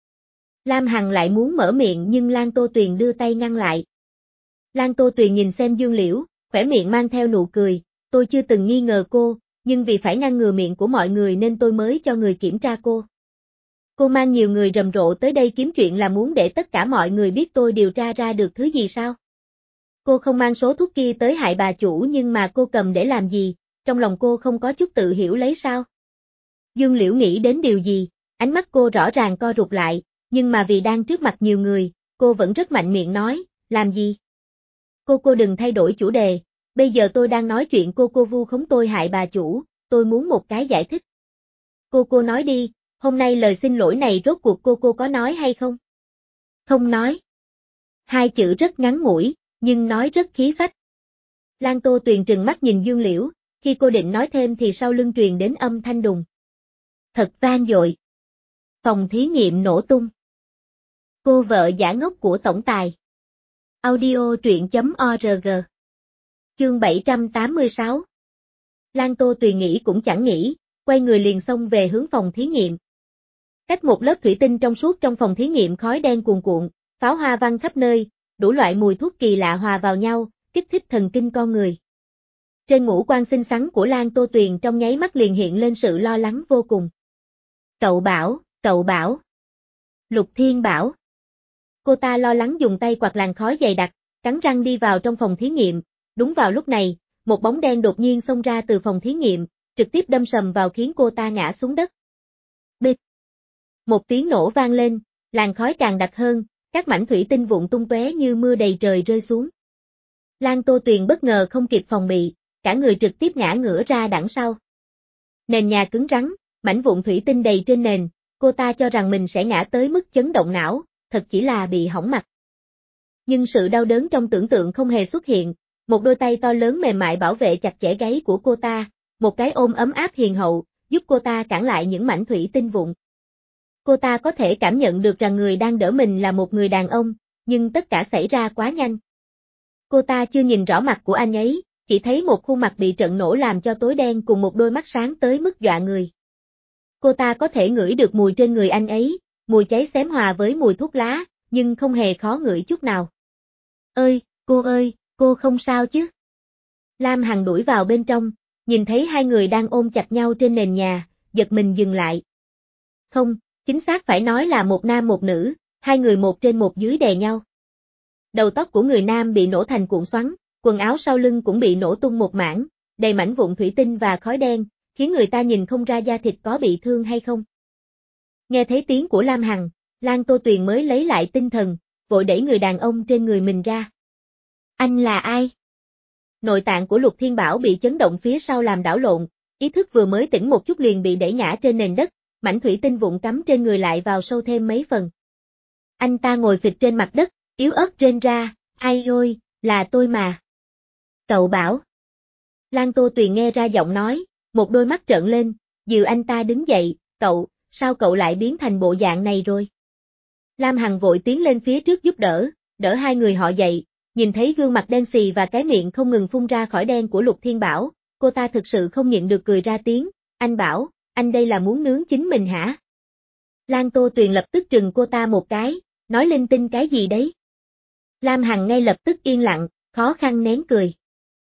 Lam Hằng lại muốn mở miệng nhưng Lan Tô Tuyền đưa tay ngăn lại. Lan Tô Tuyền nhìn xem Dương Liễu, khỏe miệng mang theo nụ cười, tôi chưa từng nghi ngờ cô, nhưng vì phải ngăn ngừa miệng của mọi người nên tôi mới cho người kiểm tra cô. Cô mang nhiều người rầm rộ tới đây kiếm chuyện là muốn để tất cả mọi người biết tôi điều tra ra được thứ gì sao? Cô không mang số thuốc kia tới hại bà chủ nhưng mà cô cầm để làm gì, trong lòng cô không có chút tự hiểu lấy sao? Dương Liễu nghĩ đến điều gì, ánh mắt cô rõ ràng co rụt lại, nhưng mà vì đang trước mặt nhiều người, cô vẫn rất mạnh miệng nói, làm gì? Cô đừng thay đổi chủ đề, bây giờ tôi đang nói chuyện cô vu khống tôi hại bà chủ, tôi muốn một cái giải thích. Cô nói đi, hôm nay lời xin lỗi này rốt cuộc cô có nói hay không? Không nói. Hai chữ rất ngắn ngủi, nhưng nói rất khí phách. Lan Tô Tuyền trừng mắt nhìn Dương Liễu, khi cô định nói thêm thì sau lưng truyền đến âm thanh đùng. Thật vang dội. Phòng thí nghiệm nổ tung. Cô vợ giả ngốc của tổng tài. Audio truyện.org. Chương 786. Lan Tô Tuyền nghĩ cũng chẳng nghĩ, quay người liền xông về hướng phòng thí nghiệm. Cách một lớp thủy tinh trong suốt trong phòng thí nghiệm khói đen cuồn cuộn, pháo hoa văng khắp nơi, đủ loại mùi thuốc kỳ lạ hòa vào nhau, kích thích thần kinh con người. Trên ngũ quan xinh xắn của Lan Tô Tuyền trong nháy mắt liền hiện lên sự lo lắng vô cùng. Cậu bảo. Lục Thiên Bảo. Cô ta lo lắng dùng tay quạt làn khói dày đặc, cắn răng đi vào trong phòng thí nghiệm. Đúng vào lúc này, một bóng đen đột nhiên xông ra từ phòng thí nghiệm, trực tiếp đâm sầm vào khiến cô ta ngã xuống đất. Bịch. Một tiếng nổ vang lên, làn khói càng đặc hơn, các mảnh thủy tinh vụn tung tóe như mưa đầy trời rơi xuống. Lan Tô Tuyền bất ngờ không kịp phòng bị, cả người trực tiếp ngã ngửa ra đằng sau. Nền nhà cứng rắn, mảnh vụn thủy tinh đầy trên nền, cô ta cho rằng mình sẽ ngã tới mức chấn động não, thật chỉ là bị hỏng mặt. Nhưng sự đau đớn trong tưởng tượng không hề xuất hiện, một đôi tay to lớn mềm mại bảo vệ chặt chẽ gáy của cô ta, một cái ôm ấm áp hiền hậu, giúp cô ta cản lại những mảnh thủy tinh vụn. Cô ta có thể cảm nhận được rằng người đang đỡ mình là một người đàn ông, nhưng tất cả xảy ra quá nhanh. Cô ta chưa nhìn rõ mặt của anh ấy, chỉ thấy một khuôn mặt bị trận nổ làm cho tối đen cùng một đôi mắt sáng tới mức dọa người. Cô ta có thể ngửi được mùi trên người anh ấy, mùi cháy xém hòa với mùi thuốc lá, nhưng không hề khó ngửi chút nào. Ơi, cô không sao chứ? Lam Hằng đuổi vào bên trong, nhìn thấy hai người đang ôm chặt nhau trên nền nhà, giật mình dừng lại. Không, chính xác phải nói là một nam một nữ, hai người một trên một dưới đè nhau. Đầu tóc của người nam bị nổ thành cuộn xoắn, quần áo sau lưng cũng bị nổ tung một mảng, đầy mảnh vụn thủy tinh và khói đen, khiến người ta nhìn không ra da thịt có bị thương hay không. Nghe thấy tiếng của Lam Hằng, Lan Tô Tuyền mới lấy lại tinh thần, vội đẩy người đàn ông trên người mình ra. Anh là ai? Nội tạng của Lục Thiên Bảo bị chấn động phía sau làm đảo lộn, ý thức vừa mới tỉnh một chút liền bị đẩy ngã trên nền đất, mảnh thủy tinh vụn cắm trên người lại vào sâu thêm mấy phần. Anh ta ngồi phịch trên mặt đất, yếu ớt rên ra, ai ôi, là tôi mà. Cậu Bảo. Lan Tô Tuyền nghe ra giọng nói, một đôi mắt trợn lên, dìu anh ta đứng dậy, sao cậu lại biến thành bộ dạng này rồi? Lam Hằng vội tiến lên phía trước giúp đỡ hai người họ dậy, nhìn thấy gương mặt đen xì và cái miệng không ngừng phun ra khỏi đen của Lục Thiên Bảo, cô ta thực sự không nhịn được cười ra tiếng, anh Bảo, anh đây là muốn nướng chính mình hả? Lan Tô Tuyền lập tức trừng cô ta một cái, nói linh tinh cái gì đấy? Lam Hằng ngay lập tức yên lặng, khó khăn nén cười.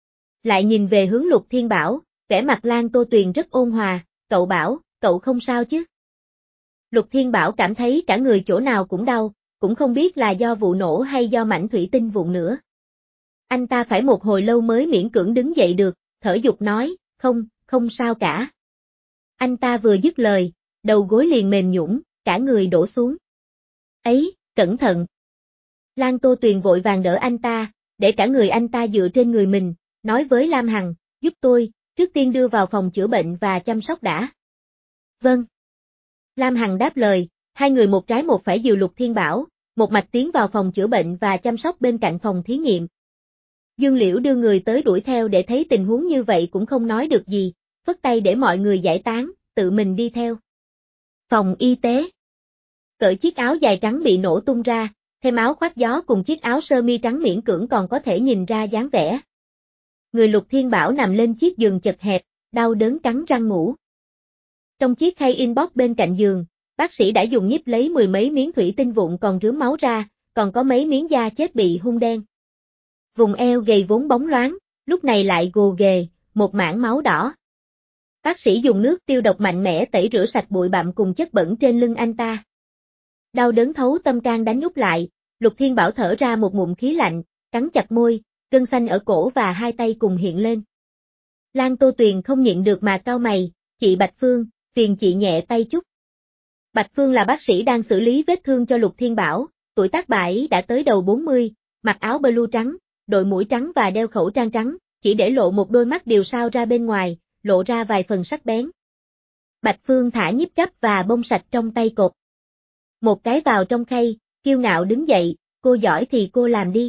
lại nhìn về hướng Lục Thiên Bảo, vẻ mặt Lan Tô Tuyền rất ôn hòa, cậu Bảo, cậu không sao chứ? Lục Thiên Bảo cảm thấy cả người chỗ nào cũng đau, cũng không biết là do vụ nổ hay do mảnh thủy tinh vụn nữa. Anh ta phải một hồi lâu mới miễn cưỡng đứng dậy được, thở dục nói, không sao cả. Anh ta vừa dứt lời, đầu gối liền mềm nhũn, cả người đổ xuống. Ấy, cẩn thận. Lan Tô Tuyền vội vàng đỡ anh ta, để cả người anh ta dựa trên người mình, nói với Lam Hằng, giúp tôi, trước tiên đưa vào phòng chữa bệnh và chăm sóc đã. Vâng. Lam Hằng đáp lời, hai người một trái một phải dìu Lục Thiên Bảo, một mạch tiến vào phòng chữa bệnh và chăm sóc bên cạnh phòng thí nghiệm. Dương Liễu đưa người tới đuổi theo để thấy tình huống như vậy cũng không nói được gì, phất tay để mọi người giải tán, tự mình đi theo. Phòng y tế. Cởi chiếc áo dài trắng bị nổ tung ra, thêm áo khoác gió cùng chiếc áo sơ mi trắng miễn cưỡng còn có thể nhìn ra dáng vẻ. Người Lục Thiên Bảo nằm lên chiếc giường chật hẹp, đau đớn cắn răng ngủ. Trong chiếc khay inbox bên cạnh giường, bác sĩ đã dùng nhíp lấy mười mấy miếng thủy tinh vụn còn rướm máu ra, còn có mấy miếng da chết bị hun đen. Vùng eo gầy vốn bóng loáng, lúc này lại gồ ghề, một mảng máu đỏ. Bác sĩ dùng nước tiêu độc mạnh mẽ tẩy rửa sạch bụi bặm cùng chất bẩn trên lưng anh ta. Đau đớn thấu tâm can đánh úp lại, Lục Thiên Bảo thở ra một ngụm khí lạnh, cắn chặt môi, gân xanh ở cổ và hai tay cùng hiện lên. Lan Tô Tuyền không nhịn được mà cau mày, chị Bạch Phương, phiền chị nhẹ tay chút. Bạch Phương là bác sĩ đang xử lý vết thương cho Lục Thiên Bảo, tuổi tác bà ấy đã tới đầu 40, mặc áo blue trắng, đội mũi trắng và đeo khẩu trang trắng, chỉ để lộ một đôi mắt đều sao ra bên ngoài, lộ ra vài phần sắc bén. Bạch Phương thả nhíp gấp và bông sạch trong tay cột. Một cái vào trong khay, kiêu ngạo đứng dậy, cô giỏi thì cô làm đi.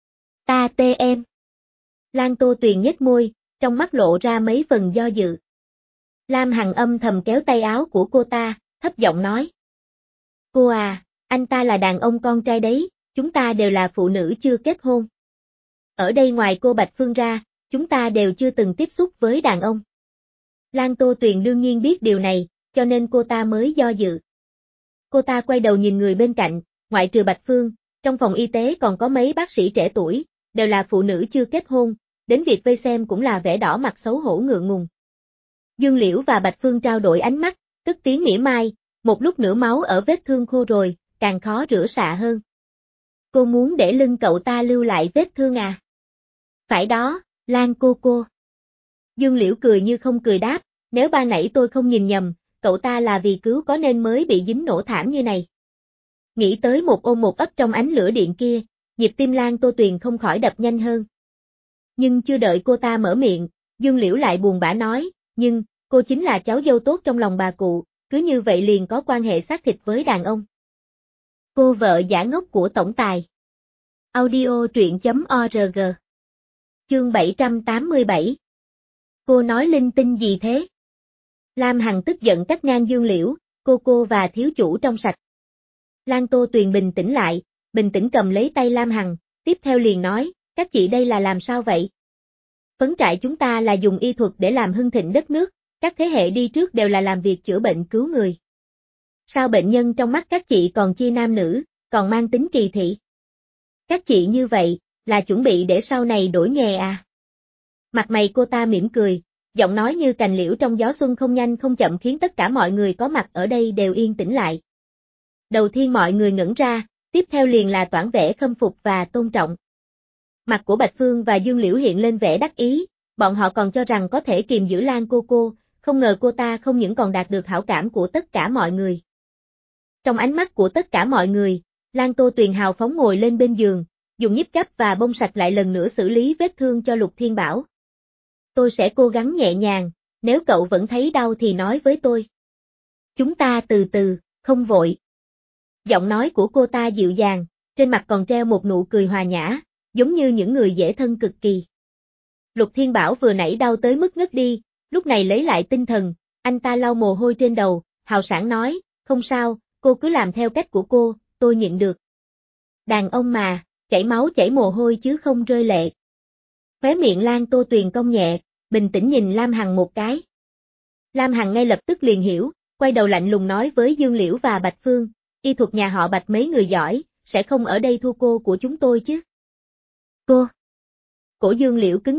Ta tê em. Lan Tô Tuyền nhếch môi, trong mắt lộ ra mấy phần do dự. Lam Hằng âm thầm kéo tay áo của cô ta, thấp giọng nói. Cô à, anh ta là đàn ông con trai đấy, chúng ta đều là phụ nữ chưa kết hôn. Ở đây ngoài cô Bạch Phương ra, chúng ta đều chưa từng tiếp xúc với đàn ông. Lan Tô Tuyền đương nhiên biết điều này, cho nên cô ta mới do dự. Cô ta quay đầu nhìn người bên cạnh, ngoại trừ Bạch Phương, trong phòng y tế còn có mấy bác sĩ trẻ tuổi, đều là phụ nữ chưa kết hôn, đến việc vây xem cũng là vẻ đỏ mặt xấu hổ ngượng ngùng. Dương Liễu và Bạch Phương trao đổi ánh mắt, tức tiếng mỉa mai, một lúc nữa máu ở vết thương khô rồi, càng khó rửa xạ hơn. Cô muốn để lưng cậu ta lưu lại vết thương à? Phải đó, Lan cô. Dương Liễu cười như không cười đáp, nếu ban nãy tôi không nhìn nhầm, cậu ta là vì cứu có nên mới bị dính nổ thảm như này. Nghĩ tới một ôm một ấp trong ánh lửa điện kia, nhịp tim Lan Tô Tuyền không khỏi đập nhanh hơn. Nhưng chưa đợi cô ta mở miệng, Dương Liễu lại buồn bã nói, nhưng, cô chính là cháu dâu tốt trong lòng bà cụ, cứ như vậy liền có quan hệ xác thịt với đàn ông. Cô vợ giả ngốc của tổng tài. Audio truyện.org. Chương 787. Cô nói linh tinh gì thế? Lam Hằng tức giận cắt ngang Dương Liễu, cô và thiếu chủ trong sạch. Lan Tô Tuyền bình tĩnh lại, bình tĩnh cầm lấy tay Lam Hằng, tiếp theo liền nói, các chị đây là làm sao vậy? Phấn trại chúng ta là dùng y thuật để làm hưng thịnh đất nước, các thế hệ đi trước đều là làm việc chữa bệnh cứu người. Sao bệnh nhân trong mắt các chị còn chia nam nữ, còn mang tính kỳ thị? Các chị như vậy, là chuẩn bị để sau này đổi nghề à? Mặt mày cô ta mỉm cười, giọng nói như cành liễu trong gió xuân không nhanh không chậm khiến tất cả mọi người có mặt ở đây đều yên tĩnh lại. Đầu tiên mọi người ngẩn ra, tiếp theo liền là toản vẻ khâm phục và tôn trọng. Mặt của Bạch Phương và Dương Liễu hiện lên vẻ đắc ý, bọn họ còn cho rằng có thể kìm giữ Lan cô, không ngờ cô ta không những còn đạt được hảo cảm của tất cả mọi người. Trong ánh mắt của tất cả mọi người, Lan Tô Tuyền hào phóng ngồi lên bên giường, dùng nhíp gấp và bông sạch lại lần nữa xử lý vết thương cho Lục Thiên Bảo. Tôi sẽ cố gắng nhẹ nhàng, nếu cậu vẫn thấy đau thì nói với tôi. Chúng ta từ từ, không vội. Giọng nói của cô ta dịu dàng, trên mặt còn treo một nụ cười hòa nhã, giống như những người dễ thân cực kỳ. Lục Thiên Bảo vừa nãy đau tới mức ngất đi, lúc này lấy lại tinh thần, anh ta lau mồ hôi trên đầu, hào sảng nói, không sao, cô cứ làm theo cách của cô, tôi nhịn được. Đàn ông mà, chảy máu chảy mồ hôi chứ không rơi lệ. Khóe miệng Lan Tô Tuyền cong nhẹ, bình tĩnh nhìn Lam Hằng một cái. Lam Hằng ngay lập tức liền hiểu, quay đầu lạnh lùng nói với Dương Liễu và Bạch Phương, y thuật nhà họ Bạch mấy người giỏi, sẽ không ở đây thua cô của chúng tôi chứ. Cô. Cổ Dương Liễu cứng nhắc,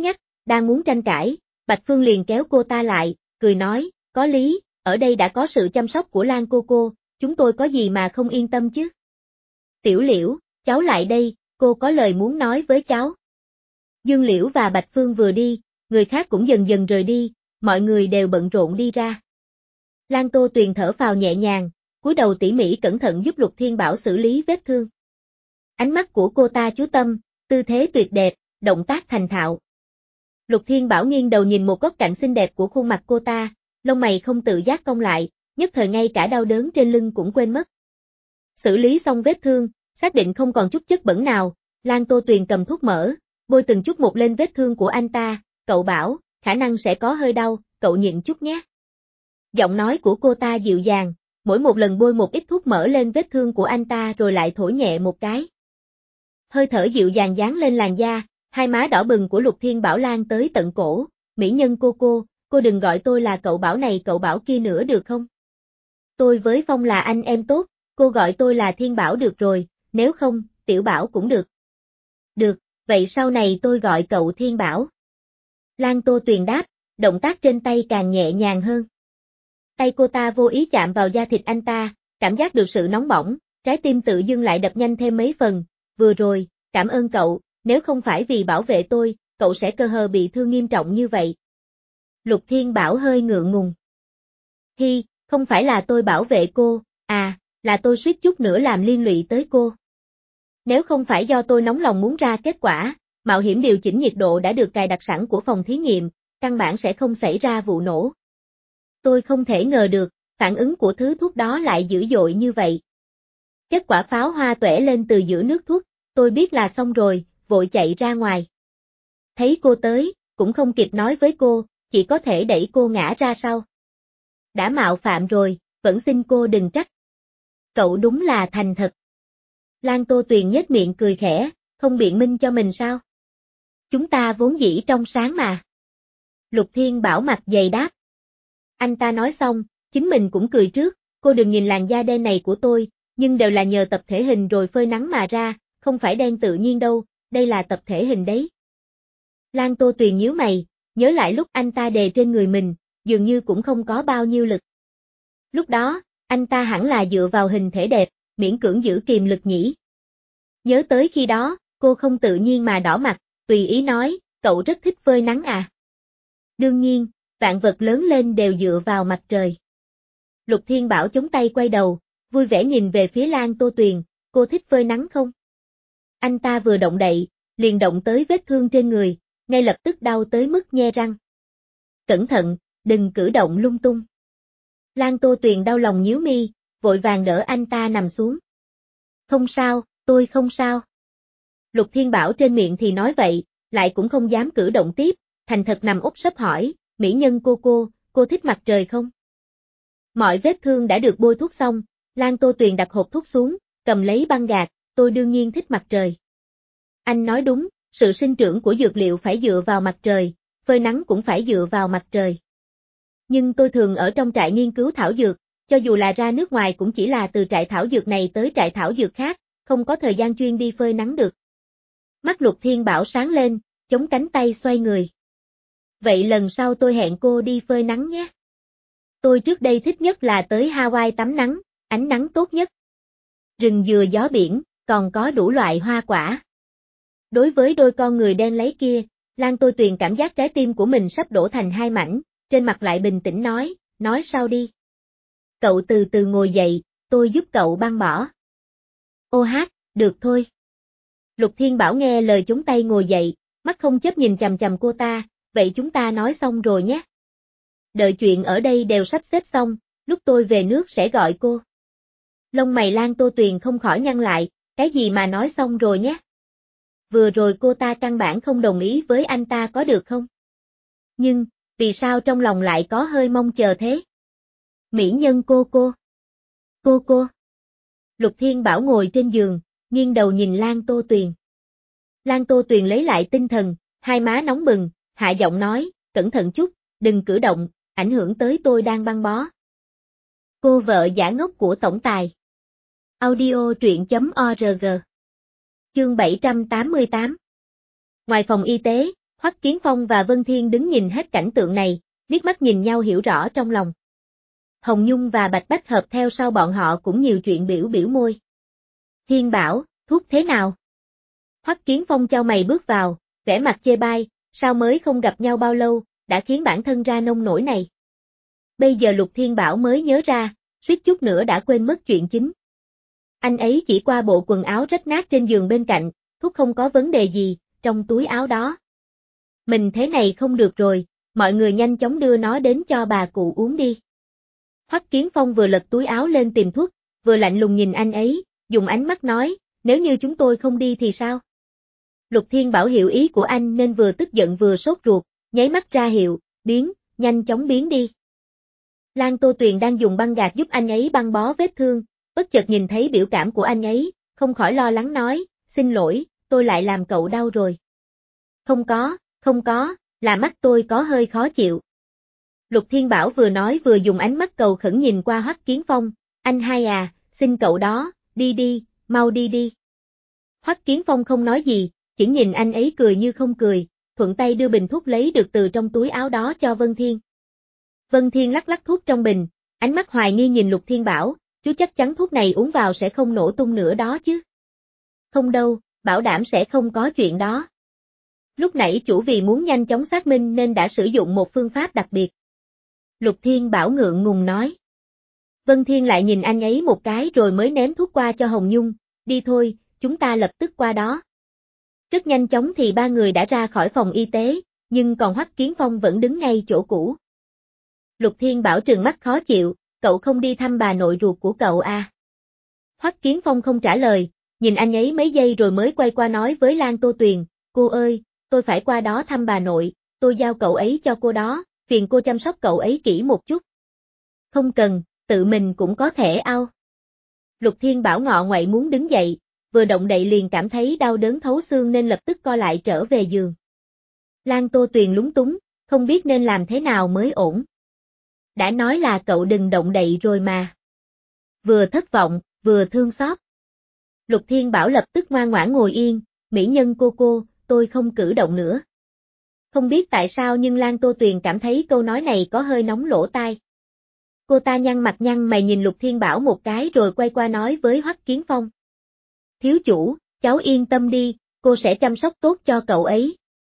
đang muốn tranh cãi, Bạch Phương liền kéo cô ta lại, cười nói, có lý, ở đây đã có sự chăm sóc của Lan cô, chúng tôi có gì mà không yên tâm chứ. Tiểu Liễu, cháu lại đây, cô có lời muốn nói với cháu. Dương Liễu và Bạch Phương vừa đi, người khác cũng dần dần rời đi, mọi người đều bận rộn đi ra. Lan Tô Tuyền thở phào nhẹ nhàng, cúi đầu tỉ mỉ cẩn thận giúp Lục Thiên Bảo xử lý vết thương. Ánh mắt của cô ta chú tâm, tư thế tuyệt đẹp, động tác thành thạo. Lục Thiên Bảo nghiêng đầu nhìn một góc cạnh xinh đẹp của khuôn mặt cô ta, lông mày không tự giác cong lại, nhất thời ngay cả đau đớn trên lưng cũng quên mất. Xử lý xong vết thương, xác định không còn chút chất bẩn nào, Lan Tô Tuyền cầm thuốc mỡ, bôi từng chút một lên vết thương của anh ta, cậu Bảo, khả năng sẽ có hơi đau, cậu nhịn chút nhé. Giọng nói của cô ta dịu dàng, mỗi một lần bôi một ít thuốc mỡ lên vết thương của anh ta rồi lại thổi nhẹ một cái. Hơi thở dịu dàng dán lên làn da, hai má đỏ bừng của Lục Thiên Bảo lan tới tận cổ, mỹ nhân cô đừng gọi tôi là cậu Bảo này cậu Bảo kia nữa được không? Tôi với Phong là anh em tốt, cô gọi tôi là Thiên Bảo được rồi, nếu không, Tiểu Bảo cũng được. Được, vậy sau này tôi gọi cậu Thiên Bảo. Lan Tô Tuyền đáp, động tác trên tay càng nhẹ nhàng hơn. Tay cô ta vô ý chạm vào da thịt anh ta, cảm giác được sự nóng bỏng, trái tim tự dưng lại đập nhanh thêm mấy phần, vừa rồi, cảm ơn cậu, nếu không phải vì bảo vệ tôi, cậu sẽ cơ hờ bị thương nghiêm trọng như vậy. Lục Thiên Bảo hơi ngượng ngùng. Hi, không phải là tôi bảo vệ cô, là tôi suýt chút nữa làm liên lụy tới cô. Nếu không phải do tôi nóng lòng muốn ra kết quả, mạo hiểm điều chỉnh nhiệt độ đã được cài đặt sẵn của phòng thí nghiệm, căn bản sẽ không xảy ra vụ nổ. Tôi không thể ngờ được, phản ứng của thứ thuốc đó lại dữ dội như vậy. Kết quả pháo hoa tuẻ lên từ giữa nước thuốc, tôi biết là xong rồi, vội chạy ra ngoài. Thấy cô tới, cũng không kịp nói với cô, chỉ có thể đẩy cô ngã ra sau. Đã mạo phạm rồi, vẫn xin cô đừng trách. Cậu đúng là thành thật. Lan Tô Tuyền nhếch miệng cười khẽ, không biện minh cho mình sao? Chúng ta vốn dĩ trong sáng mà. Lục Thiên Bảo mặt dày đáp. Anh ta nói xong, chính mình cũng cười trước, cô đừng nhìn làn da đen này của tôi, nhưng đều là nhờ tập thể hình rồi phơi nắng mà ra, không phải đen tự nhiên đâu, đây là tập thể hình đấy. Lan Tô Tuyền nhíu mày, nhớ lại lúc anh ta đè trên người mình, dường như cũng không có bao nhiêu lực. Lúc đó, anh ta hẳn là dựa vào hình thể đẹp, miễn cưỡng giữ kìm lực nhỉ. Nhớ tới khi đó, cô không tự nhiên mà đỏ mặt, tùy ý nói, cậu rất thích phơi nắng à. Đương nhiên, vạn vật lớn lên đều dựa vào mặt trời. Lục Thiên Bảo chống tay quay đầu, vui vẻ nhìn về phía Lan Tô Tuyền, cô thích phơi nắng không? Anh ta vừa động đậy, liền động tới vết thương trên người, ngay lập tức đau tới mức nhe răng. Cẩn thận, đừng cử động lung tung. Lan Tô Tuyền đau lòng nhíu mi, vội vàng đỡ anh ta nằm xuống. Không sao, tôi không sao. Lục Thiên Bảo trên miệng thì nói vậy, lại cũng không dám cử động tiếp, thành thật nằm úp sấp hỏi, mỹ nhân cô thích mặt trời không? Mọi vết thương đã được bôi thuốc xong, Lan Tô Tuyền đặt hộp thuốc xuống, cầm lấy băng gạc, tôi đương nhiên thích mặt trời. Anh nói đúng, sự sinh trưởng của dược liệu phải dựa vào mặt trời, phơi nắng cũng phải dựa vào mặt trời. Nhưng tôi thường ở trong trại nghiên cứu thảo dược, cho dù là ra nước ngoài cũng chỉ là từ trại thảo dược này tới trại thảo dược khác, không có thời gian chuyên đi phơi nắng được. Mắt Lục Thiên Bảo sáng lên, chống cánh tay xoay người. Vậy lần sau tôi hẹn cô đi phơi nắng nhé. Tôi trước đây thích nhất là tới Hawaii tắm nắng, ánh nắng tốt nhất. Rừng dừa gió biển, còn có đủ loại hoa quả. Đối với đôi con người đen lấy kia, Lan Tô Tuyền cảm giác trái tim của mình sắp đổ thành hai mảnh, trên mặt lại bình tĩnh nói sau đi. Cậu từ từ ngồi dậy, tôi giúp cậu băng bỏ. Ô hát, được thôi. Lục Thiên Bảo nghe lời chúng tay ngồi dậy, mắt không chấp nhìn chằm chằm cô ta, vậy chúng ta nói xong rồi nhé. Đợi chuyện ở đây đều sắp xếp xong, lúc tôi về nước sẽ gọi cô. Lông mày Lan Tô Tuyền không khỏi nhăn lại, cái gì mà nói xong rồi nhé. Vừa rồi cô ta căn bản không đồng ý với anh ta có được không? Nhưng, vì sao trong lòng lại có hơi mong chờ thế? Mỹ nhân cô. Lục Thiên Bảo ngồi trên giường, nghiêng đầu nhìn Lan Tô Tuyền. Lan Tô Tuyền lấy lại tinh thần, hai má nóng bừng, hạ giọng nói, cẩn thận chút, đừng cử động, ảnh hưởng tới tôi đang băng bó. Cô vợ giả ngốc của tổng tài. Audio truyện.org. Chương 788. Ngoài phòng y tế, Hoắc Kiến Phong và Vân Thiên đứng nhìn hết cảnh tượng này, liếc mắt nhìn nhau hiểu rõ trong lòng. Hồng Nhung và Bạch Bách Hợp theo sau bọn họ cũng nhiều chuyện biểu biểu môi. Thiên Bảo, thuốc thế nào? Hoắc Kiến Phong chau mày bước vào, vẻ mặt chê bai, sao mới không gặp nhau bao lâu, đã khiến bản thân ra nông nổi này. Bây giờ Lục Thiên Bảo mới nhớ ra, suýt chút nữa đã quên mất chuyện chính. Anh ấy chỉ qua bộ quần áo rách nát trên giường bên cạnh, thuốc không có vấn đề gì, trong túi áo đó. Mình thế này không được rồi, mọi người nhanh chóng đưa nó đến cho bà cụ uống đi. Hoắc Kiến Phong vừa lật túi áo lên tìm thuốc, vừa lạnh lùng nhìn anh ấy, dùng ánh mắt nói, nếu như chúng tôi không đi thì sao? Lục Thiên Bảo hiểu ý của anh nên vừa tức giận vừa sốt ruột, nháy mắt ra hiệu, biến, nhanh chóng biến đi. Lan Tô Tuyền đang dùng băng gạc giúp anh ấy băng bó vết thương, bất chợt nhìn thấy biểu cảm của anh ấy, không khỏi lo lắng nói, xin lỗi, tôi lại làm cậu đau rồi. Không có, là mắt tôi có hơi khó chịu. Lục Thiên Bảo vừa nói vừa dùng ánh mắt cầu khẩn nhìn qua Hoắc Kiến Phong, anh hai à, xin cậu đó, đi đi, mau đi đi. Hoắc Kiến Phong không nói gì, chỉ nhìn anh ấy cười như không cười, thuận tay đưa bình thuốc lấy được từ trong túi áo đó cho Vân Thiên. Vân Thiên lắc lắc thuốc trong bình, ánh mắt hoài nghi nhìn Lục Thiên Bảo, chú chắc chắn thuốc này uống vào sẽ không nổ tung nữa đó chứ. Không đâu, bảo đảm sẽ không có chuyện đó. Lúc nãy chủ vì muốn nhanh chóng xác minh nên đã sử dụng một phương pháp đặc biệt. Lục Thiên Bảo ngượng ngùng nói. Vân Thiên lại nhìn anh ấy một cái rồi mới ném thuốc qua cho Hồng Nhung, đi thôi, chúng ta lập tức qua đó. Rất nhanh chóng thì ba người đã ra khỏi phòng y tế, nhưng còn Hoắc Kiến Phong vẫn đứng ngay chỗ cũ. Lục Thiên Bảo trừng mắt khó chịu, cậu không đi thăm bà nội ruột của cậu à? Hoắc Kiến Phong không trả lời, nhìn anh ấy mấy giây rồi mới quay qua nói với Lan Tô Tuyền, cô ơi, tôi phải qua đó thăm bà nội, tôi giao cậu ấy cho cô đó, phiền cô chăm sóc cậu ấy kỹ một chút. Không cần, tự mình cũng có thể ao. Lục Thiên Bảo ngọ ngoậy muốn đứng dậy, vừa động đậy liền cảm thấy đau đớn thấu xương nên lập tức co lại trở về giường. Lan Tô Tuyền lúng túng, không biết nên làm thế nào mới ổn. Đã nói là cậu đừng động đậy rồi mà. Vừa thất vọng, vừa thương xót. Lục Thiên Bảo lập tức ngoan ngoãn ngồi yên, mỹ nhân cô, tôi không cử động nữa. Không biết tại sao nhưng Lan Tô Tuyền cảm thấy câu nói này có hơi nóng lỗ tai. Cô ta nhăn mặt nhăn mày nhìn Lục Thiên Bảo một cái rồi quay qua nói với Hoắc Kiến Phong. Thiếu chủ, cháu yên tâm đi, cô sẽ chăm sóc tốt cho cậu ấy.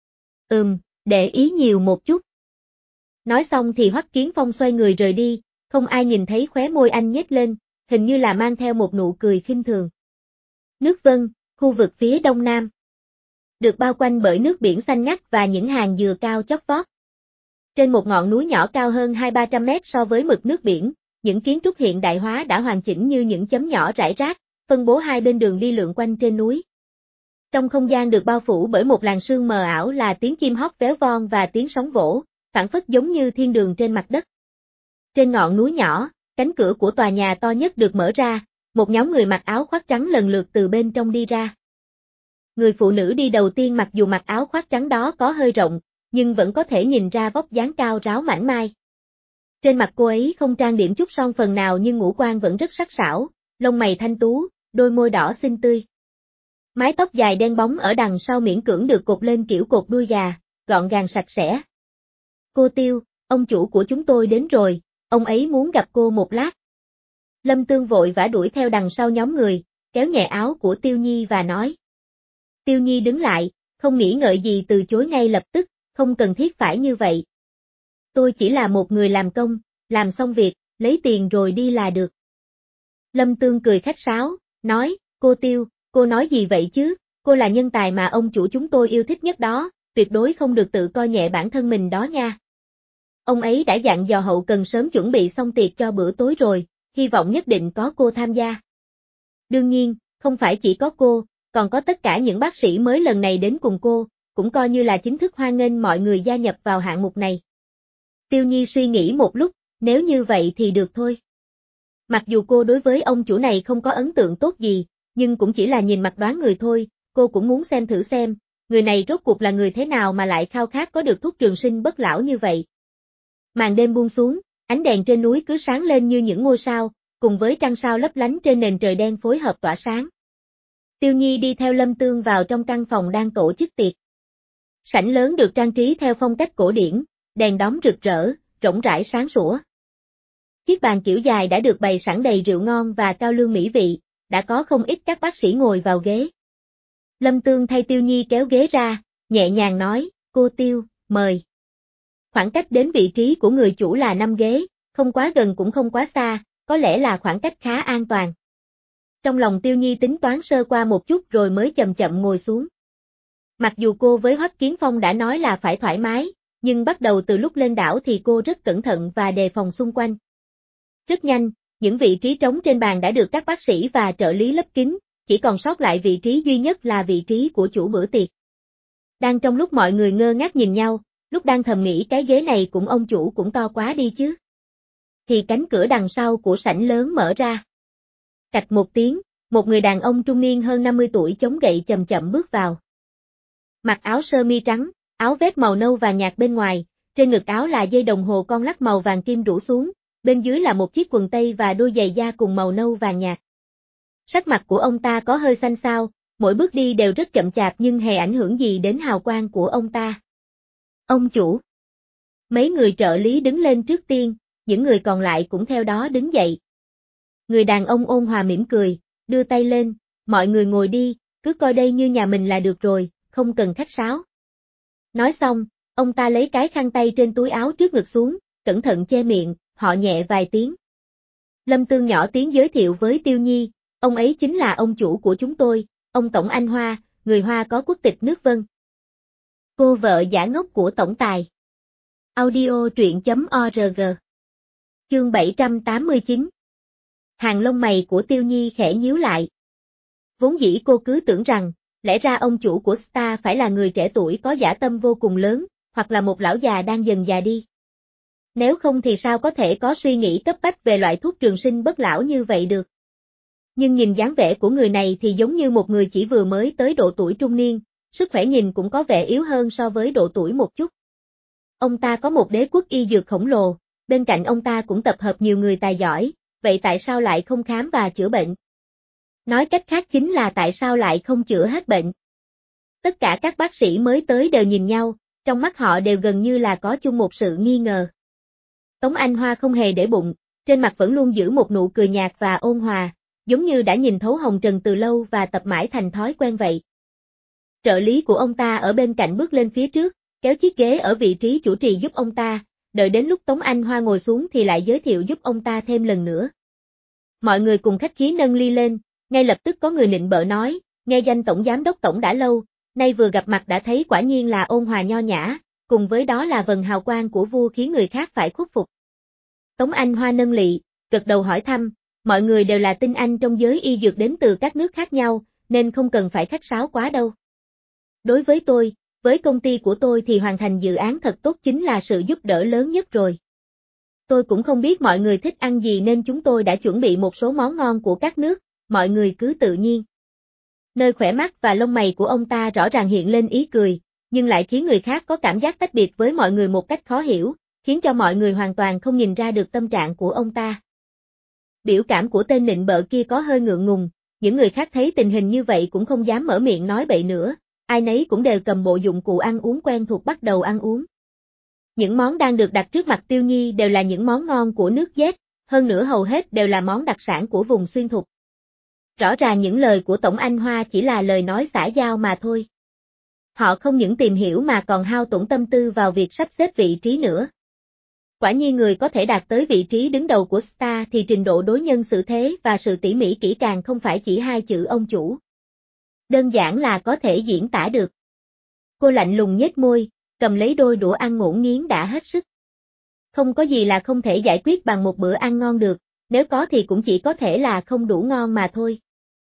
Để ý nhiều một chút. Nói xong thì Hoắc Kiến Phong xoay người rời đi, không ai nhìn thấy khóe môi anh nhếch lên, hình như là mang theo một nụ cười khinh thường. Nước Vân, khu vực phía đông nam. Được bao quanh bởi nước biển xanh ngắt và những hàng dừa cao chót vót. Trên một ngọn núi nhỏ cao hơn 200-300 mét so với mực nước biển, những kiến trúc hiện đại hóa đã hoàn chỉnh như những chấm nhỏ rải rác, phân bố hai bên đường đi lượn quanh trên núi. Trong không gian được bao phủ bởi một làn sương mờ ảo là tiếng chim hót véo von và tiếng sóng vỗ, phảng phất giống như thiên đường trên mặt đất. Trên ngọn núi nhỏ, cánh cửa của tòa nhà to nhất được mở ra, một nhóm người mặc áo khoác trắng lần lượt từ bên trong đi ra. Người phụ nữ đi đầu tiên mặc dù mặc áo khoác trắng đó có hơi rộng, nhưng vẫn có thể nhìn ra vóc dáng cao ráo mảnh mai. Trên mặt cô ấy không trang điểm chút son phần nào nhưng ngũ quan vẫn rất sắc sảo, lông mày thanh tú, đôi môi đỏ xinh tươi. Mái tóc dài đen bóng ở đằng sau miễn cưỡng được cột lên kiểu cột đuôi gà, gọn gàng sạch sẽ. Cô Tiêu, ông chủ của chúng tôi đến rồi, ông ấy muốn gặp cô một lát. Lâm Tương vội vã đuổi theo đằng sau nhóm người, kéo nhẹ áo của Tiêu Nhi và nói. Tiêu Nhi đứng lại, không nghĩ ngợi gì từ chối ngay lập tức, không cần thiết phải như vậy. Tôi chỉ là một người làm công, làm xong việc, lấy tiền rồi đi là được. Lâm Tương cười khách sáo, nói, cô Tiêu, cô nói gì vậy chứ, cô là nhân tài mà ông chủ chúng tôi yêu thích nhất đó, tuyệt đối không được tự coi nhẹ bản thân mình đó nha. Ông ấy đã dặn dò hậu cần sớm chuẩn bị xong tiệc cho bữa tối rồi, hy vọng nhất định có cô tham gia. Đương nhiên, không phải chỉ có cô, còn có tất cả những bác sĩ mới lần này đến cùng cô, cũng coi như là chính thức hoan nghênh mọi người gia nhập vào hạng mục này. Tiêu Nhi suy nghĩ một lúc, nếu như vậy thì được thôi. Mặc dù cô đối với ông chủ này không có ấn tượng tốt gì, nhưng cũng chỉ là nhìn mặt đoán người thôi, cô cũng muốn xem thử xem, người này rốt cuộc là người thế nào mà lại khao khát có được thuốc trường sinh bất lão như vậy. Màn đêm buông xuống, ánh đèn trên núi cứ sáng lên như những ngôi sao, cùng với trăng sao lấp lánh trên nền trời đen phối hợp tỏa sáng. Tiêu Nhi đi theo Lâm Tương vào trong căn phòng đang tổ chức tiệc. Sảnh lớn được trang trí theo phong cách cổ điển, đèn đóm rực rỡ, rộng rãi sáng sủa. Chiếc bàn kiểu dài đã được bày sẵn đầy rượu ngon và cao lương mỹ vị, đã có không ít các bác sĩ ngồi vào ghế. Lâm Tương thay Tiêu Nhi kéo ghế ra, nhẹ nhàng nói, cô Tiêu, mời. Khoảng cách đến vị trí của người chủ là 5 ghế, không quá gần cũng không quá xa, có lẽ là khoảng cách khá an toàn. Trong lòng Tiêu Nhi tính toán sơ qua một chút rồi mới chậm chậm ngồi xuống. Mặc dù cô với Hoắc Kiến Phong đã nói là phải thoải mái, nhưng bắt đầu từ lúc lên đảo thì cô rất cẩn thận và đề phòng xung quanh. Rất nhanh, những vị trí trống trên bàn đã được các bác sĩ và trợ lý lấp kín, chỉ còn sót lại vị trí duy nhất là vị trí của chủ bữa tiệc. Đang trong lúc mọi người ngơ ngác nhìn nhau, lúc đang thầm nghĩ cái ghế này cũng ông chủ cũng to quá đi chứ. Thì cánh cửa đằng sau của sảnh lớn mở ra. Cạch một tiếng, một người đàn ông trung niên hơn 50 tuổi chống gậy chậm chậm bước vào. Mặc áo sơ mi trắng, áo vest màu nâu vàng nhạt bên ngoài, trên ngực áo là dây đồng hồ con lắc màu vàng kim rủ xuống, bên dưới là một chiếc quần tây và đôi giày da cùng màu nâu vàng nhạt. Sắc mặt của ông ta có hơi xanh xao, mỗi bước đi đều rất chậm chạp nhưng hề ảnh hưởng gì đến hào quang của ông ta. Ông chủ. Mấy người trợ lý đứng lên trước tiên, những người còn lại cũng theo đó đứng dậy. Người đàn ông ôn hòa mỉm cười, đưa tay lên, mọi người ngồi đi, cứ coi đây như nhà mình là được rồi, không cần khách sáo. Nói xong, ông ta lấy cái khăn tay trên túi áo trước ngực xuống, cẩn thận che miệng, họ nhẹ vài tiếng. Lâm Tương nhỏ tiếng giới thiệu với Tiêu Nhi, ông ấy chính là ông chủ của chúng tôi, ông Tổng Anh Hoa, người Hoa có quốc tịch nước Vân. Cô vợ giả ngốc của tổng tài. Audio truyện.org. Chương 789. Hàng lông mày của Tiêu Nhi khẽ nhíu lại. Vốn dĩ cô cứ tưởng rằng, lẽ ra ông chủ của Star phải là người trẻ tuổi có dã tâm vô cùng lớn, hoặc là một lão già đang dần già đi. Nếu không thì sao có thể có suy nghĩ cấp bách về loại thuốc trường sinh bất lão như vậy được. Nhưng nhìn dáng vẻ của người này thì giống như một người chỉ vừa mới tới độ tuổi trung niên, sức khỏe nhìn cũng có vẻ yếu hơn so với độ tuổi một chút. Ông ta có một đế quốc y dược khổng lồ, bên cạnh ông ta cũng tập hợp nhiều người tài giỏi, vậy tại sao lại không khám và chữa bệnh? Nói cách khác chính là tại sao lại không chữa hết bệnh? Tất cả các bác sĩ mới tới đều nhìn nhau, trong mắt họ đều gần như là có chung một sự nghi ngờ. Tống Anh Hoa không hề để bụng, trên mặt vẫn luôn giữ một nụ cười nhạt và ôn hòa, giống như đã nhìn thấu hồng trần từ lâu và tập mãi thành thói quen vậy. Trợ lý của ông ta ở bên cạnh bước lên phía trước, kéo chiếc ghế ở vị trí chủ trì giúp ông ta, đợi đến lúc Tống Anh Hoa ngồi xuống thì lại giới thiệu giúp ông ta thêm lần nữa. Mọi người cùng khách khí nâng ly lên, ngay lập tức có người nịnh bợ nói, nghe danh Tổng Giám đốc Tổng đã lâu, nay vừa gặp mặt đã thấy quả nhiên là ôn hòa nho nhã, cùng với đó là vầng hào quang của vua khiến người khác phải khuất phục. Tống Anh Hoa nâng lị, gật đầu hỏi thăm, mọi người đều là tinh anh trong giới y dược đến từ các nước khác nhau, nên không cần phải khách sáo quá đâu. Đối với tôi, với công ty của tôi thì hoàn thành dự án thật tốt chính là sự giúp đỡ lớn nhất rồi. Tôi cũng không biết mọi người thích ăn gì nên chúng tôi đã chuẩn bị một số món ngon của các nước, mọi người cứ tự nhiên. Nơi khỏe mắt và lông mày của ông ta rõ ràng hiện lên ý cười, nhưng lại khiến người khác có cảm giác tách biệt với mọi người một cách khó hiểu, khiến cho mọi người hoàn toàn không nhìn ra được tâm trạng của ông ta. Biểu cảm của tên nịnh bợ kia có hơi ngượng ngùng, những người khác thấy tình hình như vậy cũng không dám mở miệng nói bậy nữa, ai nấy cũng đều cầm bộ dụng cụ ăn uống quen thuộc bắt đầu ăn uống. Những món đang được đặt trước mặt Tiêu Nhi đều là những món ngon của nước Z, hơn nữa hầu hết đều là món đặc sản của vùng xuyên thục. Rõ ràng những lời của Tổng Anh Hoa chỉ là lời nói xã giao mà thôi. Họ không những tìm hiểu mà còn hao tổn tâm tư vào việc sắp xếp vị trí nữa. Quả nhiên người có thể đạt tới vị trí đứng đầu của Star thì trình độ đối nhân xử thế và sự tỉ mỉ kỹ càng không phải chỉ hai chữ ông chủ. Đơn giản là có thể diễn tả được. Cô lạnh lùng nhếch môi, cầm lấy đôi đũa ăn ngổn nghiến đã hết sức. Không có gì là không thể giải quyết bằng một bữa ăn ngon được, nếu có thì cũng chỉ có thể là không đủ ngon mà thôi.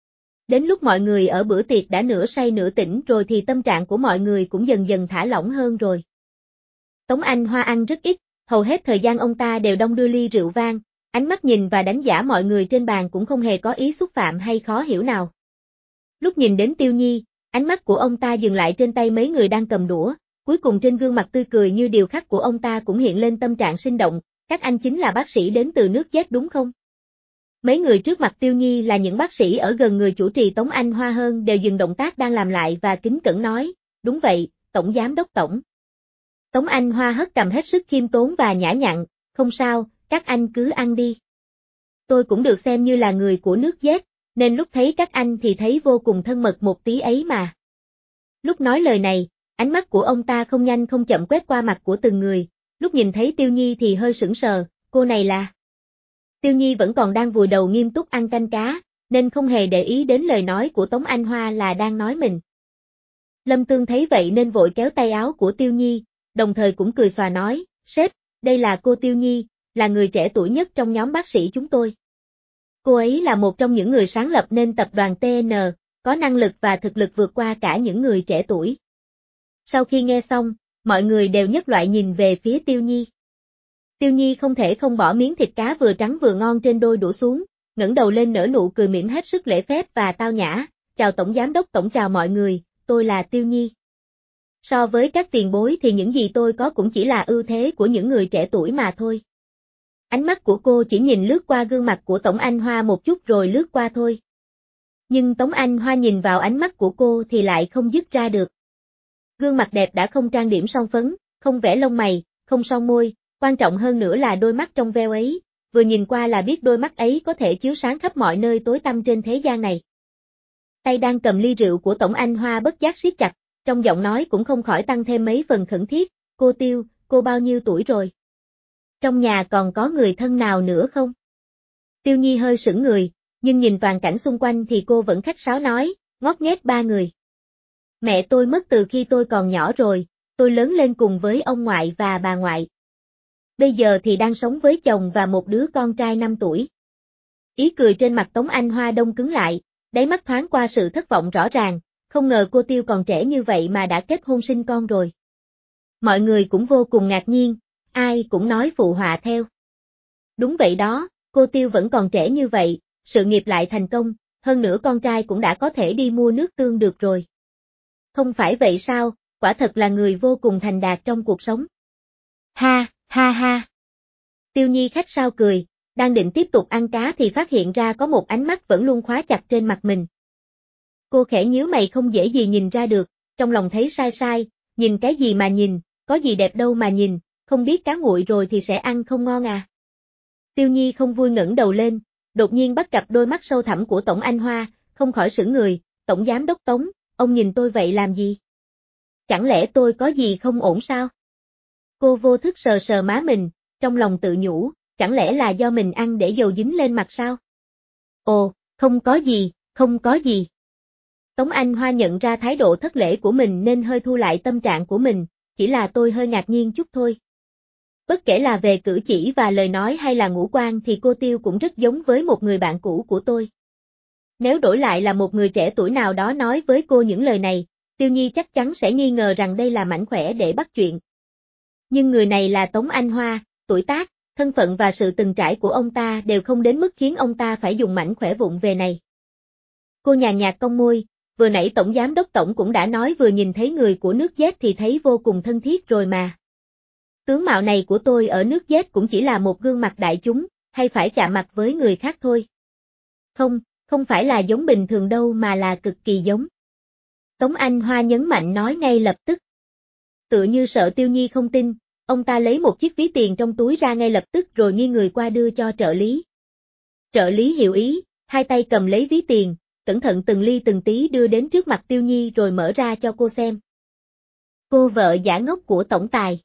Đến lúc mọi người ở bữa tiệc đã nửa say nửa tỉnh rồi thì tâm trạng của mọi người cũng dần dần thả lỏng hơn rồi. Tống Anh Hoa ăn rất ít, hầu hết thời gian ông ta đều đong đưa ly rượu vang, ánh mắt nhìn và đánh giá mọi người trên bàn cũng không hề có ý xúc phạm hay khó hiểu nào. Lúc nhìn đến Tiêu Nhi, ánh mắt của ông ta dừng lại trên tay mấy người đang cầm đũa, cuối cùng trên gương mặt tươi cười như điều khắc của ông ta cũng hiện lên tâm trạng sinh động, các anh chính là bác sĩ đến từ nước Z đúng không? Mấy người trước mặt Tiêu Nhi là những bác sĩ ở gần người chủ trì Tống Anh Hoa hơn đều dừng động tác đang làm lại và kính cẩn nói, đúng vậy, Tổng Giám đốc Tổng. Tống Anh Hoa hất cằm hết sức khiêm tốn và nhã nhặn, không sao, các anh cứ ăn đi. Tôi cũng được xem như là người của nước Z, nên lúc thấy các anh thì thấy vô cùng thân mật một tí ấy mà. Lúc nói lời này, ánh mắt của ông ta không nhanh không chậm quét qua mặt của từng người, lúc nhìn thấy Tiêu Nhi thì hơi sững sờ, cô này là... Tiêu Nhi vẫn còn đang vùi đầu nghiêm túc ăn canh cá, nên không hề để ý đến lời nói của Tống Anh Hoa là đang nói mình. Lâm Tương thấy vậy nên vội kéo tay áo của Tiêu Nhi, đồng thời cũng cười xòa nói, sếp, đây là cô Tiêu Nhi, là người trẻ tuổi nhất trong nhóm bác sĩ chúng tôi. Cô ấy là một trong những người sáng lập nên tập đoàn TN, có năng lực và thực lực vượt qua cả những người trẻ tuổi. Sau khi nghe xong, mọi người đều nhất loại nhìn về phía Tiêu Nhi. Tiêu Nhi không thể không bỏ miếng thịt cá vừa trắng vừa ngon trên đôi đũa xuống, ngẩng đầu lên nở nụ cười mỉm hết sức lễ phép và tao nhã, chào Tổng Giám đốc Tổng, chào mọi người, tôi là Tiêu Nhi. So với các tiền bối thì những gì tôi có cũng chỉ là ưu thế của những người trẻ tuổi mà thôi. Ánh mắt của cô chỉ nhìn lướt qua gương mặt của Tổng Anh Hoa một chút rồi lướt qua thôi. Nhưng Tống Anh Hoa nhìn vào ánh mắt của cô thì lại không dứt ra được. Gương mặt đẹp đã không trang điểm son phấn, không vẽ lông mày, không son môi, quan trọng hơn nữa là đôi mắt trong veo ấy, vừa nhìn qua là biết đôi mắt ấy có thể chiếu sáng khắp mọi nơi tối tăm trên thế gian này. Tay đang cầm ly rượu của Tổng Anh Hoa bất giác siết chặt, trong giọng nói cũng không khỏi tăng thêm mấy phần khẩn thiết, cô Tiêu, cô bao nhiêu tuổi rồi? Trong nhà còn có người thân nào nữa không? Tiêu Nhi hơi sững người, nhưng nhìn toàn cảnh xung quanh thì cô vẫn khách sáo nói, ngót nghét 3 người. Mẹ tôi mất từ khi tôi còn nhỏ rồi, tôi lớn lên cùng với ông ngoại và bà ngoại. Bây giờ thì đang sống với chồng và một đứa con trai 5 tuổi. Ý cười trên mặt Tống Anh Hoa đông cứng lại, đáy mắt thoáng qua sự thất vọng rõ ràng, không ngờ cô Tiêu còn trẻ như vậy mà đã kết hôn sinh con rồi. Mọi người cũng vô cùng ngạc nhiên, ai cũng nói phụ họa theo. Đúng vậy đó, cô Tiêu vẫn còn trẻ như vậy, sự nghiệp lại thành công, hơn nữa con trai cũng đã có thể đi mua nước tương được rồi. Không phải vậy sao, quả thật là người vô cùng thành đạt trong cuộc sống. Ha, ha ha. Tiêu Nhi khách sáo cười, đang định tiếp tục ăn cá thì phát hiện ra có một ánh mắt vẫn luôn khóa chặt trên mặt mình. Cô khẽ nhíu mày không dễ gì nhìn ra được, trong lòng thấy sai sai, nhìn cái gì mà nhìn, có gì đẹp đâu mà nhìn, không biết cá nguội rồi thì sẽ ăn không ngon à. Tiêu Nhi không vui ngẩng đầu lên, đột nhiên bắt gặp đôi mắt sâu thẳm của Tổng Anh Hoa, không khỏi sững người, Tổng Giám đốc Tống, ông nhìn tôi vậy làm gì? Chẳng lẽ tôi có gì không ổn sao? Cô vô thức sờ sờ má mình, trong lòng tự nhủ, chẳng lẽ là do mình ăn để dầu dính lên mặt sao? Ồ, không có gì, không có gì. Tống Anh Hoa nhận ra thái độ thất lễ của mình nên hơi thu lại tâm trạng của mình, chỉ là tôi hơi ngạc nhiên chút thôi. Bất kể là về cử chỉ và lời nói hay là ngũ quan thì cô Tiêu cũng rất giống với một người bạn cũ của tôi. Nếu đổi lại là một người trẻ tuổi nào đó nói với cô những lời này, Tiêu Nhi chắc chắn sẽ nghi ngờ rằng đây là mảnh khỏe để bắt chuyện. Nhưng người này là Tống Anh Hoa, tuổi tác, thân phận và sự từng trải của ông ta đều không đến mức khiến ông ta phải dùng mảnh khỏe vụng về này. Cô nhàn nhạt cong môi, vừa nãy Tổng Giám đốc Tổng cũng đã nói vừa nhìn thấy người của nước Z thì thấy vô cùng thân thiết rồi mà. Tướng mạo này của tôi ở nước Z cũng chỉ là một gương mặt đại chúng, hay phải chạm mặt với người khác thôi. Không, không phải là giống bình thường đâu mà là cực kỳ giống. Tống Anh Hoa nhấn mạnh nói ngay lập tức. Tựa như sợ Tiêu Nhi không tin, ông ta lấy một chiếc ví tiền trong túi ra ngay lập tức rồi nghiêng người qua đưa cho trợ lý. Trợ lý hiểu ý, hai tay cầm lấy ví tiền, cẩn thận từng ly từng tí đưa đến trước mặt Tiêu Nhi rồi mở ra cho cô xem. Cô vợ giả ngốc của tổng tài.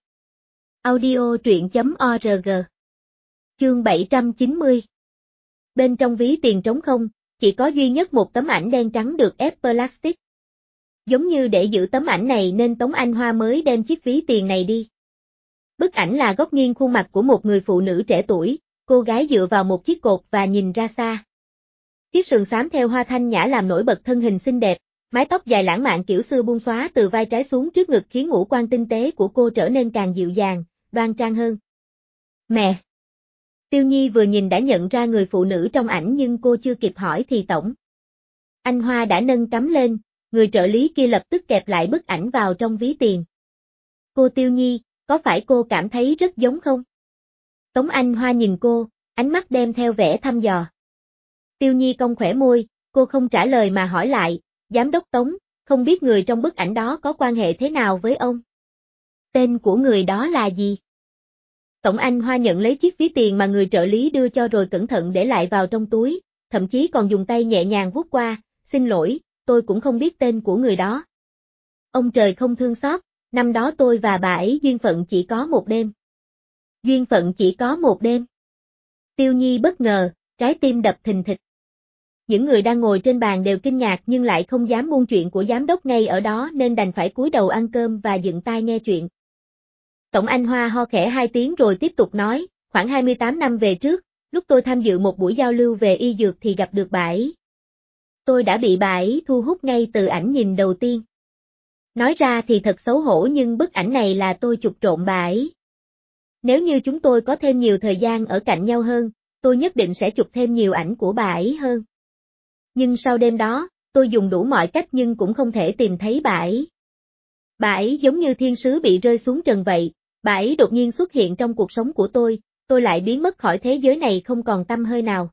Audio truyện.org. Chương 790. Bên trong ví tiền trống không, chỉ có duy nhất một tấm ảnh đen trắng được ép plastic. Giống như để giữ tấm ảnh này nên Tống Anh Hoa mới đem chiếc ví tiền này đi. Bức ảnh là góc nghiêng khuôn mặt của một người phụ nữ trẻ tuổi, cô gái dựa vào một chiếc cột và nhìn ra xa. Chiếc sườn xám theo hoa thanh nhã làm nổi bật thân hình xinh đẹp, mái tóc dài lãng mạn kiểu xưa buông xóa từ vai trái xuống trước ngực khiến ngũ quan tinh tế của cô trở nên càng dịu dàng, đoan trang hơn. Mẹ! Tiêu Nhi vừa nhìn đã nhận ra người phụ nữ trong ảnh nhưng cô chưa kịp hỏi thì Tổng Anh Hoa đã nâng cắm lên, người trợ lý kia lập tức kẹp lại bức ảnh vào trong ví tiền. Cô Tiêu Nhi, có phải cô cảm thấy rất giống không? Tống Anh Hoa nhìn cô, ánh mắt đem theo vẻ thăm dò. Tiêu Nhi cong khỏe môi, cô không trả lời mà hỏi lại, Giám đốc Tống, không biết người trong bức ảnh đó có quan hệ thế nào với ông. Tên của người đó là gì? Tổng Anh Hoa nhận lấy chiếc ví tiền mà người trợ lý đưa cho rồi cẩn thận để lại vào trong túi, thậm chí còn dùng tay nhẹ nhàng vuốt qua, xin lỗi, tôi cũng không biết tên của người đó. Ông trời không thương xót, năm đó tôi và bà ấy duyên phận chỉ có một đêm. Duyên phận chỉ có một đêm. Tiêu Nhi bất ngờ, trái tim đập thình thịch. Những người đang ngồi trên bàn đều kinh ngạc nhưng lại không dám buông chuyện của giám đốc ngay ở đó nên đành phải cúi đầu ăn cơm và dựng tai nghe chuyện. Tổng Anh Hoa ho khẽ 2 tiếng rồi tiếp tục nói, khoảng 28 năm về trước, lúc tôi tham dự một buổi giao lưu về y dược thì gặp được bà ấy. Tôi đã bị bà ấy thu hút ngay từ ảnh nhìn đầu tiên. Nói ra thì thật xấu hổ nhưng bức ảnh này là tôi chụp trộm bà ấy. Nếu như chúng tôi có thêm nhiều thời gian ở cạnh nhau hơn, tôi nhất định sẽ chụp thêm nhiều ảnh của bà ấy hơn. Nhưng sau đêm đó, tôi dùng đủ mọi cách nhưng cũng không thể tìm thấy bà ấy. Bà ấy giống như thiên sứ bị rơi xuống trần vậy, bà ấy đột nhiên xuất hiện trong cuộc sống của tôi lại biến mất khỏi thế giới này không còn tăm hơi nào.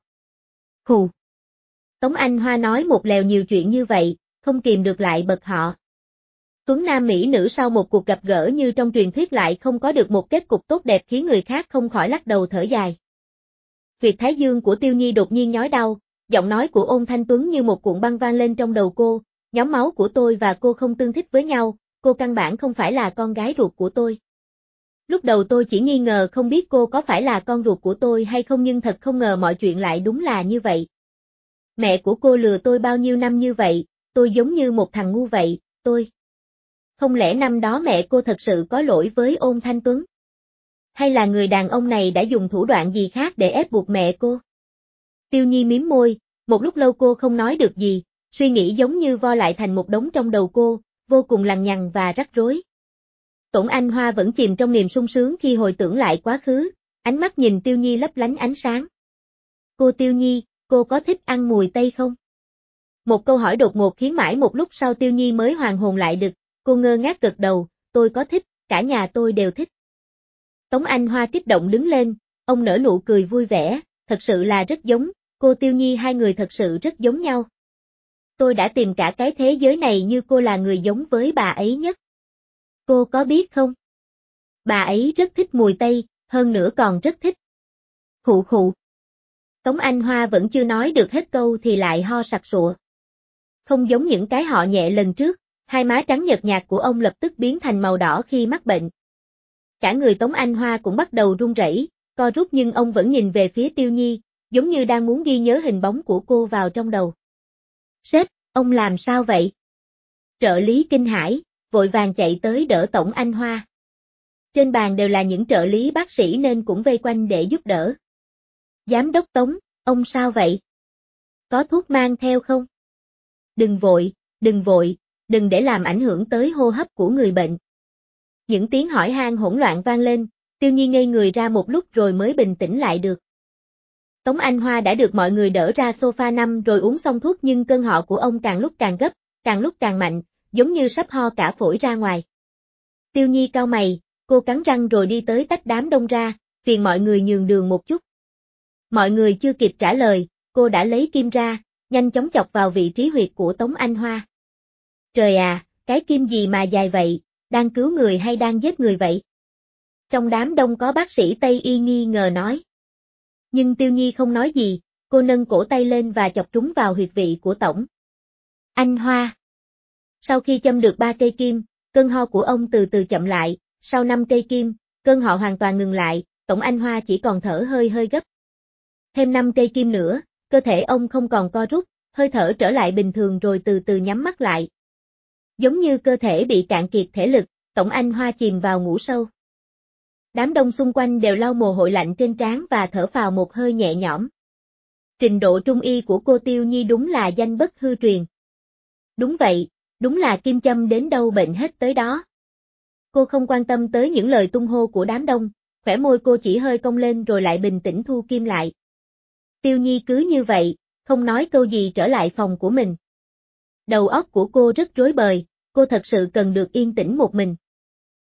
Hù! Tống Anh Hoa nói một lèo nhiều chuyện như vậy, không kìm được lại bật họ. Tuấn nam mỹ nữ sau một cuộc gặp gỡ như trong truyền thuyết lại không có được một kết cục tốt đẹp khiến người khác không khỏi lắc đầu thở dài. Huyệt thái dương của Tiêu Nhi đột nhiên nhói đau, giọng nói của Ôn Thanh Tuấn như một cuộn băng vang lên trong đầu cô, nhóm máu của tôi và cô không tương thích với nhau, cô căn bản không phải là con gái ruột của tôi. Lúc đầu tôi chỉ nghi ngờ không biết cô có phải là con ruột của tôi hay không nhưng thật không ngờ mọi chuyện lại đúng là như vậy. Mẹ của cô lừa tôi bao nhiêu năm như vậy, tôi giống như một thằng ngu vậy, tôi. Không lẽ năm đó mẹ cô thật sự có lỗi với Ôn Thanh Tuấn? Hay là người đàn ông này đã dùng thủ đoạn gì khác để ép buộc mẹ cô? Tiêu Nhi mím môi, một lúc lâu cô không nói được gì, suy nghĩ giống như vo lại thành một đống trong đầu cô, vô cùng lằng nhằng và rắc rối. Tổn Anh Hoa vẫn chìm trong niềm sung sướng khi hồi tưởng lại quá khứ, ánh mắt nhìn Tiêu Nhi lấp lánh ánh sáng. Cô Tiêu Nhi, cô có thích ăn mùi tây không? Một câu hỏi đột ngột khiến mãi một lúc sau Tiêu Nhi mới hoàn hồn lại được, cô ngơ ngác gật đầu, tôi có thích, cả nhà tôi đều thích. Tống Anh Hoa kích động đứng lên, ông nở nụ cười vui vẻ, thật sự là rất giống, cô Tiêu Nhi hai người thật sự rất giống nhau. Tôi đã tìm cả cái thế giới này như cô là người giống với bà ấy nhất. Cô có biết không? Bà ấy rất thích mùi tây, hơn nữa còn rất thích. Khụ khụ. Tống Anh Hoa vẫn chưa nói được hết câu thì lại ho sặc sụa. Không giống những cái họ nhẹ lần trước, hai má trắng nhợt nhạt của ông lập tức biến thành màu đỏ khi mắc bệnh. Cả người Tống Anh Hoa cũng bắt đầu run rẩy, co rút nhưng ông vẫn nhìn về phía Tiêu Nhi, giống như đang muốn ghi nhớ hình bóng của cô vào trong đầu. Sếp, ông làm sao vậy? Trợ lý kinh hãi, vội vàng chạy tới đỡ Tổng Anh Hoa. Trên bàn đều là những trợ lý bác sĩ nên cũng vây quanh để giúp đỡ. Giám đốc Tống, ông sao vậy? Có thuốc mang theo không? Đừng vội, đừng để làm ảnh hưởng tới hô hấp của người bệnh. Những tiếng hỏi han hỗn loạn vang lên, Tiêu Nhi ngây người ra một lúc rồi mới bình tĩnh lại được. Tống Anh Hoa đã được mọi người đỡ ra sofa nằm rồi uống xong thuốc nhưng cơn ho của ông càng lúc càng gấp, càng lúc càng mạnh, giống như sắp ho cả phổi ra ngoài. Tiêu Nhi cau mày, cô cắn răng rồi đi tới tách đám đông ra, phiền mọi người nhường đường một chút. Mọi người chưa kịp trả lời, cô đã lấy kim ra, nhanh chóng chọc vào vị trí huyệt của Tống Anh Hoa. Trời à, cái kim gì mà dài vậy, đang cứu người hay đang giết người vậy? Trong đám đông có bác sĩ Tây Y nghi ngờ nói. Nhưng Tiêu Nhi không nói gì, cô nâng cổ tay lên và chọc trúng vào huyệt vị của Tổng Anh Hoa. Sau khi châm được 3 cây kim, cơn ho của ông từ từ chậm lại, sau 5 cây kim, cơn ho hoàn toàn ngừng lại, Tổng Anh Hoa chỉ còn thở hơi hơi gấp. Thêm 5 cây kim nữa, cơ thể ông không còn co rút, hơi thở trở lại bình thường rồi từ từ nhắm mắt lại. Giống như cơ thể bị cạn kiệt thể lực, Tổng Anh Hoa chìm vào ngủ sâu. Đám đông xung quanh đều lau mồ hôi lạnh trên trán và thở phào một hơi nhẹ nhõm. Trình độ trung y của cô Tiêu Nhi đúng là danh bất hư truyền. Đúng vậy, đúng là kim châm đến đâu bệnh hết tới đó. Cô không quan tâm tới những lời tung hô của đám đông, khỏe môi cô chỉ hơi cong lên rồi lại bình tĩnh thu kim lại. Tiêu Nhi cứ như vậy, không nói câu gì trở lại phòng của mình. Đầu óc của cô rất rối bời, cô thật sự cần được yên tĩnh một mình.